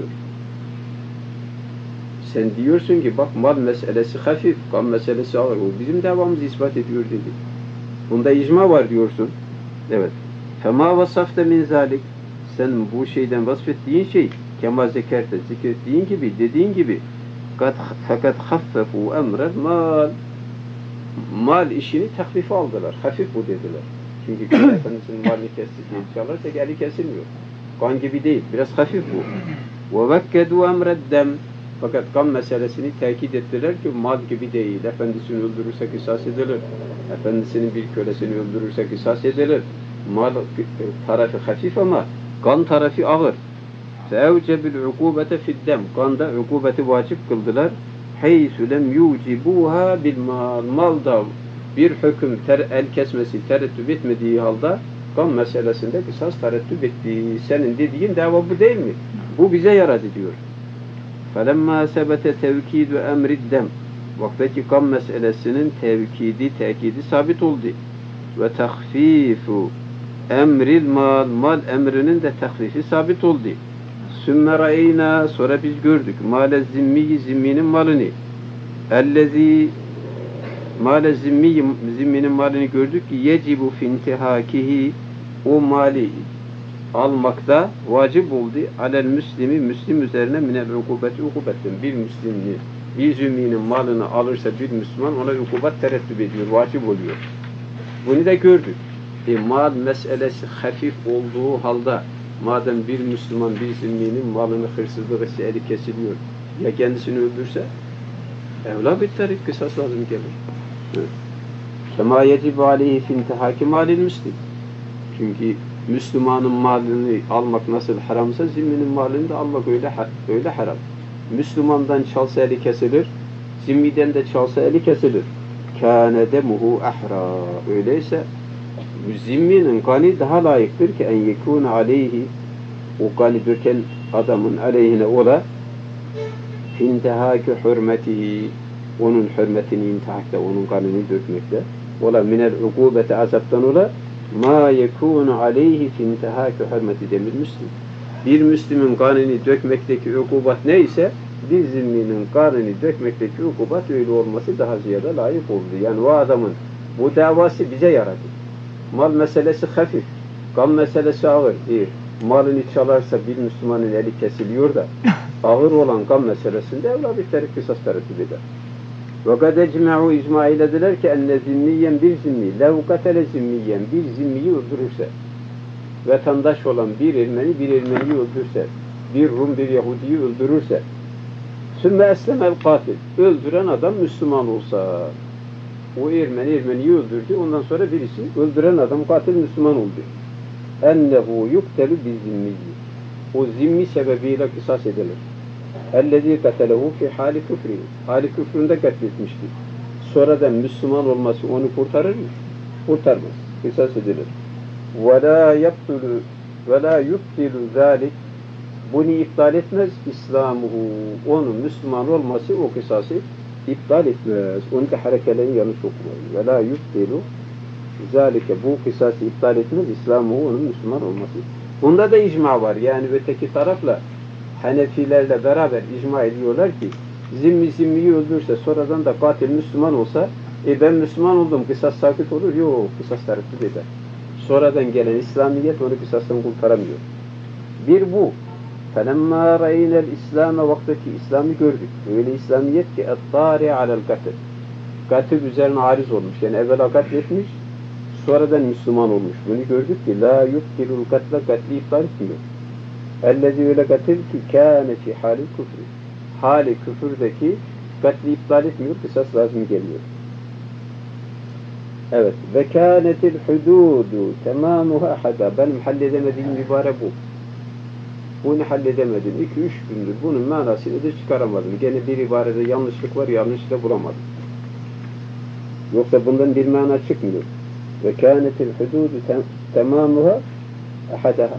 Sen diyorsun ki bak mal meselesi hafif, kan meselesi ağır. O bizim davamızı ispat ediyor dedi. Bunda icma var diyorsun. Evet. Fema vasafte min zalik. Sen bu şeyden vasfettiğin şey kema zekerte zikrettiğin gibi, dediğin gibi fakat haffefu emrel mal işini tahfife aldılar. Hafif bu dediler. Çünkü köle efendisinin malini kesti diye çalarsa eli kesilmiyor. Kan gibi değil. Biraz hafif bu. Ve vekkedu emreddem. Fakat kan meselesini tekit ettiler ki mal gibi değil. Efendisini öldürürse kısas edilir. Efendisinin bir kölesini öldürürse kısas edilir. Mal tarafı hafif ama kan tarafı ağır. فَاَوْجَبِ الْعُقُوبَةَ فِي الدَّمْ Kanda ukubeti vacip kıldılar. حَيْسُ لَمْ يُوْجِبُوهَا بِالْمَالِ Malda bir hüküm el kesmesi tereddüt etmediği halde kan meselesinde kısas tereddüt ettiği. Senin dediğin dava bu değil mi? Bu bize yaradı diyor. فَلَمَّا سَبَتَ تَوْكِيدُ اَمْرِ الدَّمْ Vaktaki kan meselesinin tekidi sabit oldu. Ve tahfifu emril mal emrinin de tahfifi sabit oldu. Sümme ra'eyna sonra biz gördük male zimmiyi zimminin malını ellezî male zimminin malını gördük ki yecibu fintihakihi o mali almakta vacip oldu alel müslim üzerine minel ukubetin bir müslimli bir zimminin malını alırsa bir Müslüman ona ukubet terettüp ediyor, vacip oluyor. Bunu da gördük. Mal meselesi hafif olduğu halde madem bir Müslüman bir zimminin malını hırsızlık etse eli kesiliyor ya kendisini öldürse evla bitterik kısas lazım gelir. Kema yecibu aleyhi fintihaki malil müslim. Çünkü Müslümanın malını almak nasıl haramsa zimminin malını da almak öyle haram. Müslümandan çalsa eli kesilir, zimmiden de çalsa eli kesilir. Kâne demuhu ahra. Öyleyse zimminin kanı daha layıktır ki en yekûne aleyhi o kanı döken adamın aleyhine ola fintihâkü hürmetihi onun hürmetini intihakta, onun kanını dökmekte ola minel ukubeti azaptan ola ma yekûne aleyhi fintihâkü hürmeti demir Müslim. Bir Müslümin kanını dökmekteki ukubat neyse bir zimminin kanını dökmekteki ukubat öyle olması daha ziyade layık oldu. Yani o adamın bu davası bize yaradı. Mal meselesi hafif, kan meselesi ağır değil. Malını çalarsa bir Müslümanın eli kesiliyor da ağır olan kan meselesinde evla bir terik kısas tereddüt eder. Ve kad ecme'u icma eylediler ki enne zimmiyen bir zimmi, lev katele zimmiyen bir zimmiyi öldürürse, vatandaş olan bir Ermeniyi öldürürse, bir Rum bir Yahudi'yi öldürürse, sümme eslemel katil, öldüren adam Müslüman olsa, o Ermeniyi öldürdü, ondan sonra birisi öldüren adam katil Müslüman oldu. Ennehu yuktelu bizimmiyi. O zimmi sebebiyle kısas edilir. Ellezî katelehu fi hâli küfri. Hâli küfründe katletmişti. Sonradan Müslüman olması onu kurtarır mı? Kurtarmaz. Kısas edilir. Ve la yubtilu zâlik. Bunu iptal etmez İslamuhu. Onun Müslüman olması o kısası iptal etmez. Onun da harekelerini yanlış okumayın. Ve la yubtilu zâlike. Bu kısası iptal etmez İslamuhu onun Müslüman olması. Bunda da icma var. Yani öteki tarafla Hanefilerle beraber icma ediyorlar ki zimmiyi öldürse sonradan da katil Müslüman olsa ben Müslüman oldum kısas sakit olur. Yok kısas tereddüt eder. Sonradan gelen İslamiyet onu kısastan kurtaramıyor. Bir bu. فَلَمَّا رَيْنَ الْاِسْلَامَ Vaktaki İslam'ı gördük. Öyle İslamiyet ki اَطَّارِ عَلَى الْقَتِلِ Katil üzerine ariz olmuş. Yani evvela katletmiş, sonradan Müslüman olmuş. Bunu gördük ki لَا يُبْتِلُ الْقَتْلَ Katli iptal etmiyor. اَلَّذِي öyle katil ki كَانَ فِي حَالِ الْكُفْرِ Hali küfürdeki katli iptal etmiyor, kısas lazım geliyor. Evet. Ve kânetil hududu temamuha hada. Benim halledemediğim ibare bu. Bunu halledemedim. 2-3 gündür bunun manasını da çıkaramadım. Gene bir ibarede yanlışlık var, yanlış da bulamadım. Yoksa bundan bir mana çıkmıyor. Ve kânetil hududu temamuha ahadaha.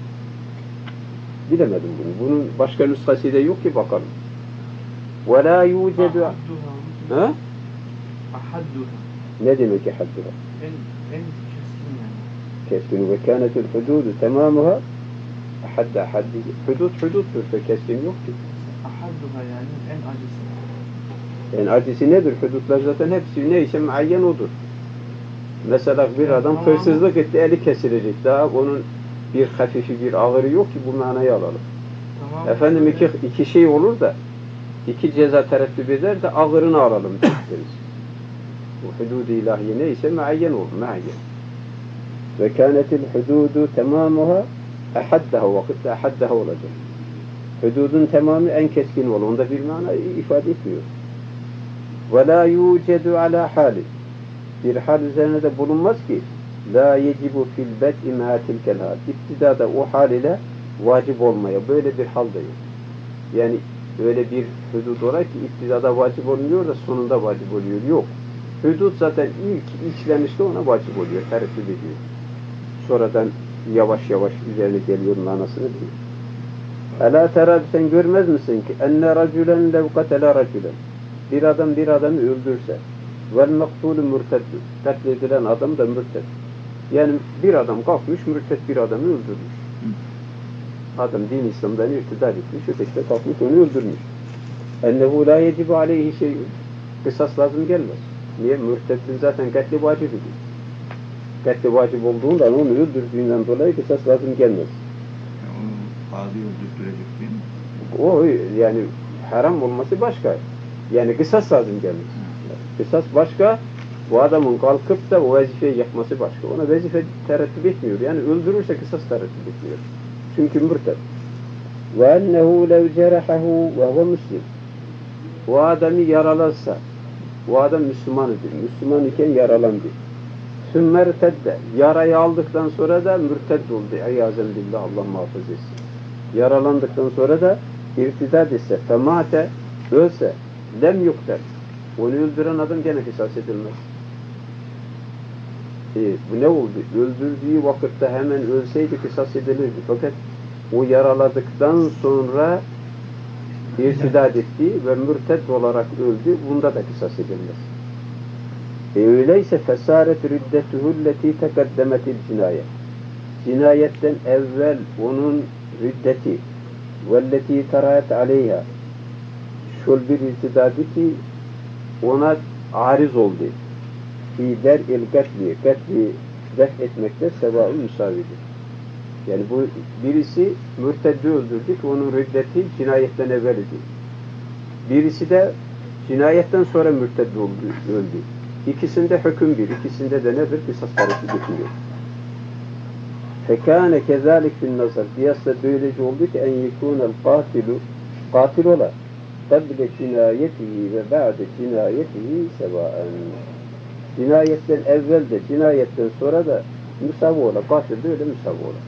Bilemedim bunu. Bunun başka nüshası da yok ki bakalım. Ve la yucedu... Ha? Ahadduha. Ne demek ki hadduha? En keskin yani. Keskin. Ve kânetil hududu temamuha haddi. Huduttur. Keskin yok ki. Ahadduha yani en acısı. Yani acısı nedir? Hudutlar zaten hepsi neyse muayyen odur. Mesela bir adam hırsızlık etti, eli kesilecek. Daha onun bir hafifi, bir ağırı yok ki bu manayı alalım. Tamam. Efendim iki şey olur da, iki ceza tereddüt eder de ağırını alalım deriz. Bu hudud-i ilahiye neyse muayyen olur, muayyen. Ve kânetil hududu temamuha ahaddaha, vakitte ahaddaha olacak. Hududun tamamı en keskin olur. Onda bir mana ifade etmiyor. Ve la yucedu ala hali. Bir hal üzerine de bulunmaz ki la yecibu fil bed'i ma tilkel hal. İptidada o hal ile vacip olmaya. Böyle bir hal da yok. Yani öyle bir hudud olarak ki iptidada vacip olmuyor da sonunda vacip oluyor. Yok. Hudud zaten ilk işlenişte ona vacip oluyor. Tereddüt ediyor. Sonradan yavaş yavaş üzerine geliyor manasını diyor. Ela terab, sen görmez misin ki enne racülen lev katela racülen. Bir adam bir adamı öldürse vel maktulü mürteddü. Katledilen adam da mürted. Yani bir adam kalkmış mürted bir adamı öldürmüş. Adam din İslam'dan irtidad etmiş. Öteki de kalkmış onu öldürmüş. Ennehu la yecibu aleyhi şey'ün. Kısas lazım gelmez. Niye? Mürteddin zaten katli vacip ediyor. Katli vacip olduğundan onu öldürdüğünden dolayı kısas lazım gelmez. Onu kadı öldürtürecek değil mi? O yani haram olması başka. Yani kısas lazım gelmez. Kısas başka, bu adamın kalkıp da o vazifeyi yapması başka. Ona vazife terettüp etmiyor. Yani öldürürse kısas terettüp etmiyor. Çünkü mürted. وَاَنَّهُ لَوْ جَرَحَهُ وَهُوَ مُسْلِمٌ. O adamı yaralarsa, o adam Müslüman idi. Müslüman iken yaralandı. ثُمَّ ارْتَدَّ. Yarayı aldıktan sonra da mürted oldu. اَيَّازًا billah, Allah muhafaza etsin. Yaralandıktan sonra da irtidad etse, فَمَاتَ ölse, lem yukter. Onu öldüren adam gene kısas edilmez. Bu ne oldu? Öldürdüğü vakitte hemen ölseydi kısas edilirdi. Fakat o yaraladıktan sonra irtidad etti ve mürted olarak öldü. Bunda da kısas edilmez. Öyleyse fesaret riddetuhulleti tekaddemetil cinayet. Cinayetten evvel onun riddeti velleti terayet aleyha şul bir irtidadi ki ona ariz oldu. Fi der'il katli def etmekte sevâ-ı müsavidir. Yani bu birisi mürteddi öldürdü ki onun riddeti cinayetten evvel idi. Birisi de cinayetten sonra mürteddi öldü. İkisinde hüküm bir, ikisinde de nedir? Kısas parası getiriyor. Fekâne kezâlik fin nazar. Kıyasla böylece oldu ki en yekûnel katil ola. Kable cinayetihi ve ba'de cinayetihi sevâen. Cinayetten evvel de, cinayetten sonra da müsavi ola. Katil de öyle müsavi ola.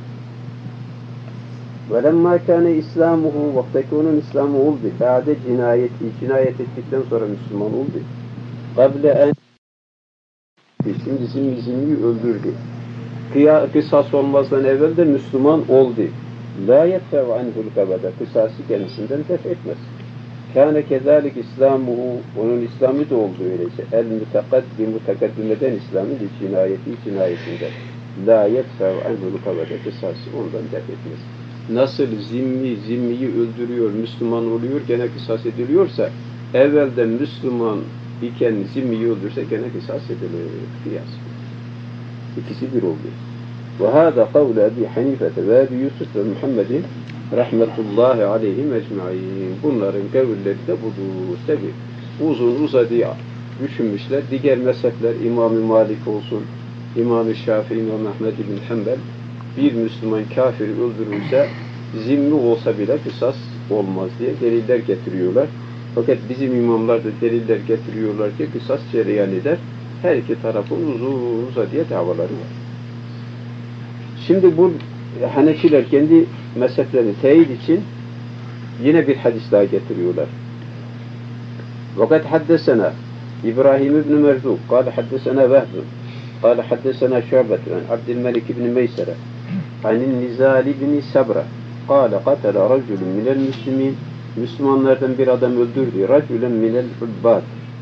وَلَمَّا كَانَ İslamuhu vaktaki onun İslamı oldu. Ba'de cinayet ettikten sonra Müslüman oldu. Kable en şimdi zimmi öldürdü. Kısas olmazdan evvel de Müslüman oldu. La yetfev anhul kabada. Kısası kendisinden def etmez. Kâne kezalik İslamuhu, onun İslamı da oldu öyleyse. El mütekaddimeden İslam'ı cinayetinden. La yetfev anhul kabada. Kısası ondan def etmez. Nasıl zimmiyi öldürüyor, Müslüman oluyor, gene kısas ediliyorsa, evvelden Müslüman iken zimmiyi öldürse gene kısas edilir. Kıyas. İkisi bir oldu. Ve hâdâ kavle Ebi Hanifete ve Ebi Yusuf ve Muhammedin rahmetullahi aleyhim ecmaîn. Bunların kavulleri de budur. Tabi uzun uzadı düşünmüşler. Diğer mezhepler İmam-ı Malik olsun, İmam-ı Şafii, İmam Ahmed bin Hanbel bir Müslüman kafiri öldürürse zimmi olsa bile kısas olmaz diye deliller getiriyorlar. Fakat bizim imamlar da deliller getiriyorlar ki kısas cereyan eder. Her iki tarafın uzun uzadıya davaları var. Şimdi bu Hanefiler kendi mezheplerini teyit için yine bir hadis daha getiriyorlar. Vakat haddesena İbrahim ibn Merzuk قال حدثنا وهب قال حدثنا شعبة عن عبد الملك بن ميسرة عن النزال بن سبرة قال قتل رجل من المسلمين Müslümanlardan bir adam öldürdü. Racülen minel ubbad.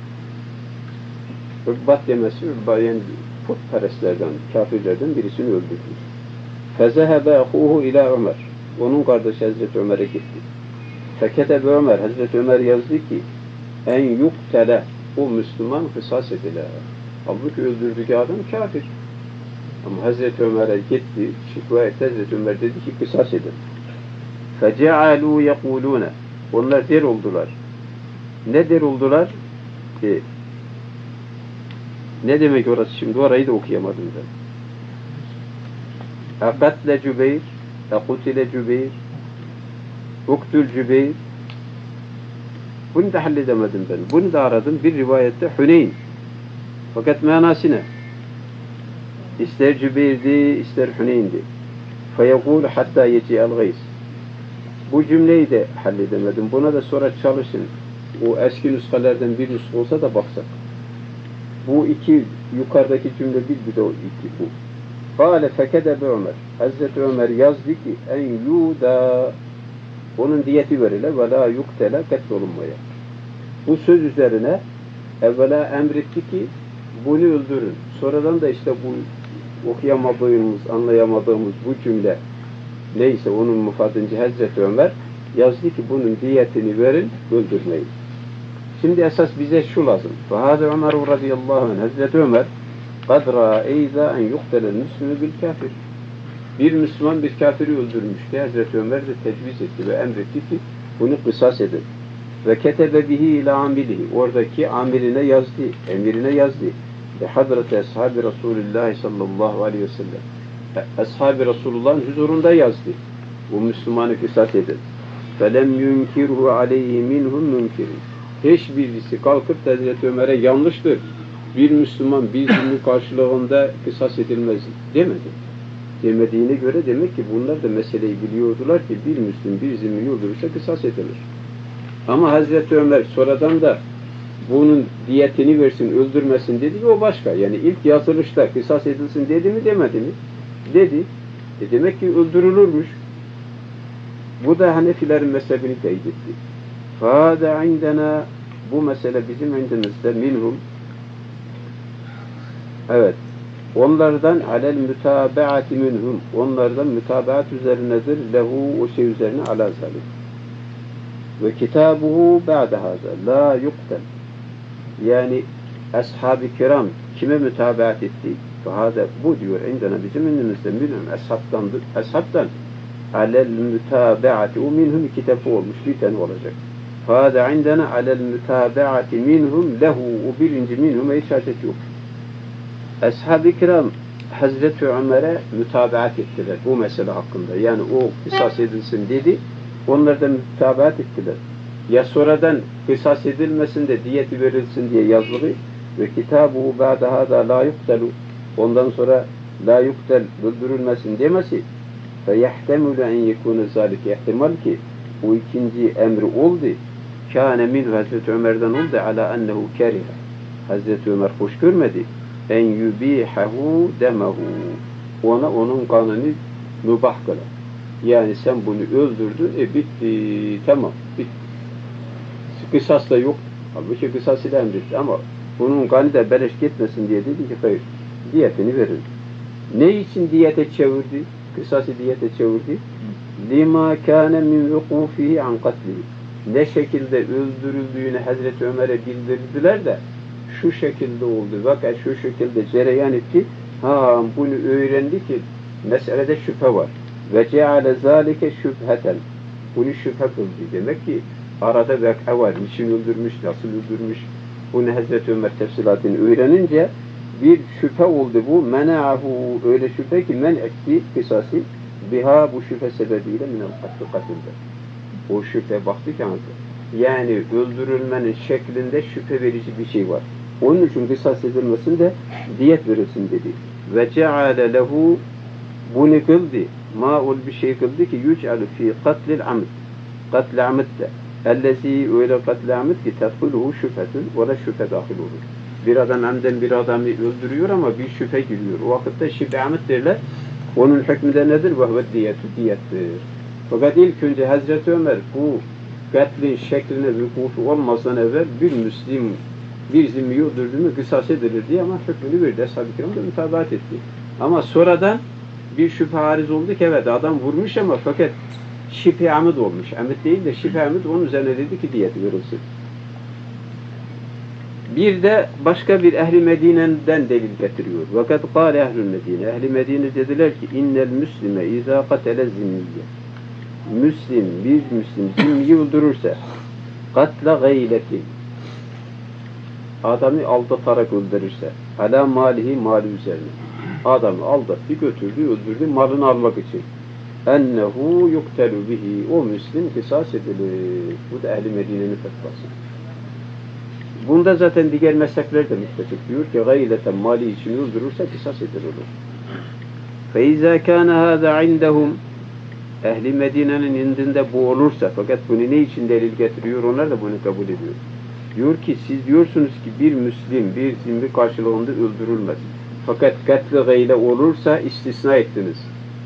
Ubbad demesi, yani putperestlerden, kafirlerden birisini öldürdü. Fezehebe ahuhu ila Ömer. Onun kardeşi Hazreti Ömer'e gitti. Feketebe Ömer, Hazreti Ömer yazdı ki en yuktele, o Müslüman kısas edilir. Halbuki öldürdüğü adam kafir. Ama Hazreti Ömer'e gitti, şikayet Hazreti Ömer dedi ki kısas edin. Fece'alû yekulûne. Onlar der oldular. Ne der oldular? Ne demek orası şimdi? Orayı da okuyamadım ben. Akatle Cübeyr, akutile Cübeyr, uktul Cübeyr. Bunu da halledemedim ben. Bunu da aradım. Bir rivayette Hüneyn. Fakat manası ne? İster Cübeyr'di, ister Hüneyn'di. Feyekûl hatta yeci'el gayz. Bu cümleyi de halledemedim. Buna da sonra çalışın. O eski nüshalardan bir nüsha olsa da baksak. Bu iki yukarıdaki cümle bir de o iki bu. Kâle fekedebe Ömer. Hazreti Ömer yazdı ki en yuda, onun diyeti verilir ve la yuktele katlolunmaya. Bu söz üzerine evvela emretti ki bunu öldürün. Sonradan da işte bu okuyamadığımız, anlayamadığımız bu cümle neyse onun mufadınca Hazreti Ömer yazdı ki bunun diyetini verin, öldürmeyin. Şimdi esas bize şu lazım. Fahâze Ömer radıyallahu anh. Hazreti Ömer قَدْ رَاَيْذَا اَنْ يُقْتَلَ الْمُسْلِمُ بِالْكَافِرِ. Bir Müslüman bir kafiri öldürmüştü. Hazreti Ömer de tecviz etti ve emretti ki bunu kısas edin. Ve ketebe bihi ila amilihi. Oradaki amiline yazdı, emirine yazdı. Ve hadrete ashabi Resulullah sallallahu aleyhi ve sellem. Ashab-ı Resulullah'ın huzurunda yazdı. Bu Müslümanı kısas edin. فَلَمْ يُنْكِرْهُ عَلَيْهِ مِنْهُمْ مُنْكِرٍ. Hiçbirisi kalkıp da Hazreti Ömer'e yanlıştır. Bir Müslüman bir zulmün karşılığında kısas edilmez demedi. Demediğine göre demek ki bunlar da meseleyi biliyordular ki bir Müslüm bir zulmü öldürürse kısas edilir. Ama Hazreti Ömer sonradan da bunun diyetini versin, öldürmesin dedi ki o başka. Yani ilk yazılışta kısas edilsin dedi mi demedi mi? Dedi. Demek ki öldürülürmüş. Bu da Hanefilerin mezhebini teyit etti. Fâde indena, bu mesele bizim indimizde minhum, evet, onlardan alel mütabaati minhum, onlardan mütabaat üzerinedir, lehu, o şey üzerine ala zalim. Ve kitabuhu ba'de haza, la yuktel. Yani ashab-ı kiram kime mütabaat etti? Fâde, bu diyor indena bizim indimizde minhum, ashabtan alel mütabaati, o minhum kitapı olmuş, bir tane olacak. Fâde indena alel mütabaati minhum lehu, o birinci minhum'a hiç hacet yok. Ashab-ı kiram Hazreti Ömer'e mütabaat ettiler bu mesele hakkında. Yani o kısas edilsin dedi. Onlar da mütabaat ettiler. Ya sonradan kısas edilmesin de diyeti verilsin diye yazılı ve kitabuhu ba'de hâdâ lâ yuktelu, ondan sonra la yuktel, öldürülmesin demesi fe yehtemülü en yekûne zâlike, ihtimal ki o ikinci emri oldu. Kâne minhu, Hazreti Ömer'den oldu ala ennehu keriha. Hazreti Ömer hoş görmedi. En yubihahu demehu. Ona onun kanını mübah kılar. Yani sen bunu öldürdün, bitti, tamam, bitti. Kısas da yok. Halbuki kısas ile emretti ama bunun kanı da beleş gitmesin diye dedi ki hayır, diyetini verin. Ne için diyete çevirdi? Kısası diyete çevirdi. Lima kâne min vukufihi an katlihi. Ne şekilde öldürüldüğünü Hazreti Ömer'e bildirdiler de şu şekilde oldu. Fakat şu şekilde cereyan etti. Bunu öğrendi ki meselede şüphe var. Ve ceale zâlike şüpheten. Bunu şüphe kıldı. Demek ki arada vaka var. Niçin öldürmüş, nasıl öldürmüş? Bunu Hazreti Ömer tefsilatını öğrenince bir şüphe oldu bu. Mena'ahu, öyle şüphe ki men etti kısası biha, bu şüphe sebebiyle minel katlı katıldı. O şüphe baktı ki yani öldürülmenin şeklinde şüphe verici bir şey var. Onun için kısas edilmesinde diyet verilsin dedi. Ve ceale lehu bunu kıldı. Ma'ul bir şey kıldı ki yüc'alu fi katlil amd. Katl amdde. Ellezi öyle katl amd ki tedhuluhu şüphetun ve la şüphe dahil olur. Bir adam amden bir adamı öldürüyor ama bir şüphe giriyor. O vakitte şüphe amd derler. Onun hükmü de nedir? Vehve diyetü diyettir. Fakat ilk önce Hazreti Ömer bu katlin şekline vukufu olmazdan evvel bir Müslim bir zimmiyi öldürdü mü kısas edilir diye ama hükmünü verdi. Ashab-ı kiram da mutabaat etti. Ama sonradan bir şüphe hariz oldu ki evet adam vurmuş ama fakat şüphe amid olmuş. Amid değil de şüphe amid onun üzerine dedi ki diyet verilsin. Bir de başka bir Ehli Medine'den delil getiriyor. Vakat kâle Ehl-i Medine. Ehli Medine dediler ki innel müslime izâ katele zimmiye. Müslim, bir Müslim zimmiyi öldürürse katla gayletin adamı aldatarak öldürürse ala malihi mali üzerine adamı aldattı, götürdü, öldürdü malını almak için ennehu yuktelu bihi o Müslim kısas edilir. Bu da Ehl-i Medine'nin fetvası. Bunda zaten diğer mezhepler de müttefik diyor ki gayleten mali için öldürürse kısas edilir. فَاِذَا كَانَ هَذَا عِنْدَهُمْ Ehli Medine'nin indinde bu olursa fakat bunu ne için delil getiriyor? Onlar da bunu kabul ediyor. Diyor ki siz diyorsunuz ki bir Müslim bir zimmi karşılığında öldürülmez. Fakat katli gayle olursa istisna ettiniz.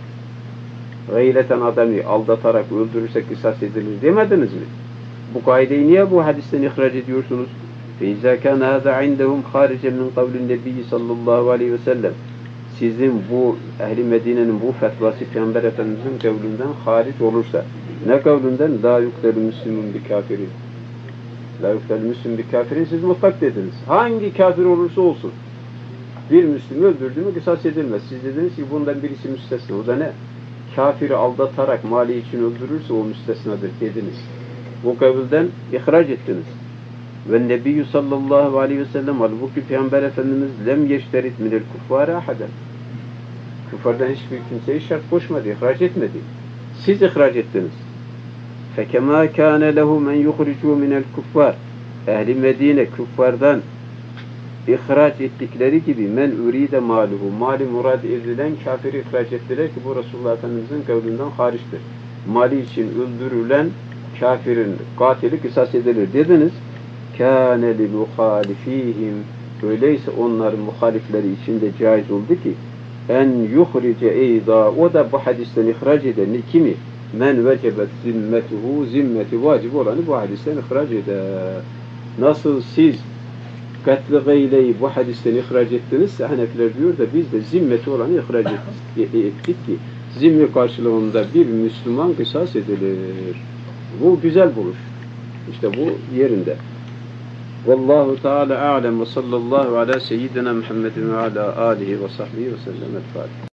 Gayleten adamı aldatarak öldürürse kısas edilir demediniz mi? Bu kaideyi niye bu hadisten ihraç ediyorsunuz? فَاِذَا كَانَ هَذَا عِنْدَهُمْ خَارِجًا مِنْ قَوْلِ النَّبِيِّ sallallahu aleyhi ve sellem sizin bu Ehli Medine'nin bu fetvası Peygamber Efendimiz'in kavlinden hariç olursa ne kavlinden? La yuktelu müslümün bi kafirin. La yuktelu müslümün bi kafirin siz mutlak dediniz. Hangi kafir olursa olsun bir Müslümü öldürdü mü kısas edilmez. Siz dediniz ki bundan birisi müstesna. O da ne? Kafiri aldatarak mali için öldürürse o müstesnadır dediniz. Bu kavlinden ihraç ettiniz. Ve Nebiyyü sallallahu aleyhi ve sellem halbuki Peygamber Efendimiz lem yeşterit minel kuffâre ahaden. Küffardan hiçbir kimseyi şart koşmadı, ihraç etmedi. Siz ihraç ettiniz. فَكَمَا كَانَ لَهُ مَنْ يُخْرِجُوا مِنَ الْكُفَّارِ Ehli Medine küffardan ihraç ettikleri gibi men üride maluhu mali murad edilen kafiri ihraç ettiler ki bu Resulullah Efendimiz'in kavlinden hariçtir. Mali için öldürülen kafirin katili kısas edilir dediniz. كَانَ لِمُخَالِف۪يهِمْ öyleyse onların muhalifleri için de caiz oldu ki en yuhrice eyda o da bu hadisten ihraç edeni kimi? Men vecebet zimmetuhu zimmeti vacip olanı bu hadisten ihraç eder. Nasıl siz katl-i gayleyi bu hadisten ihraç ettinizse Hanefiler diyor da biz de zimmeti olanı ihraç ettik ki zimmi karşılığında bir Müslüman kısas edilir. Bu güzel buluş. İşte bu yerinde. Vallahu Teala a'lem ve sallallahu ala seyyidina Muhammedin ve ala alihi ve sahbihi ve sellem.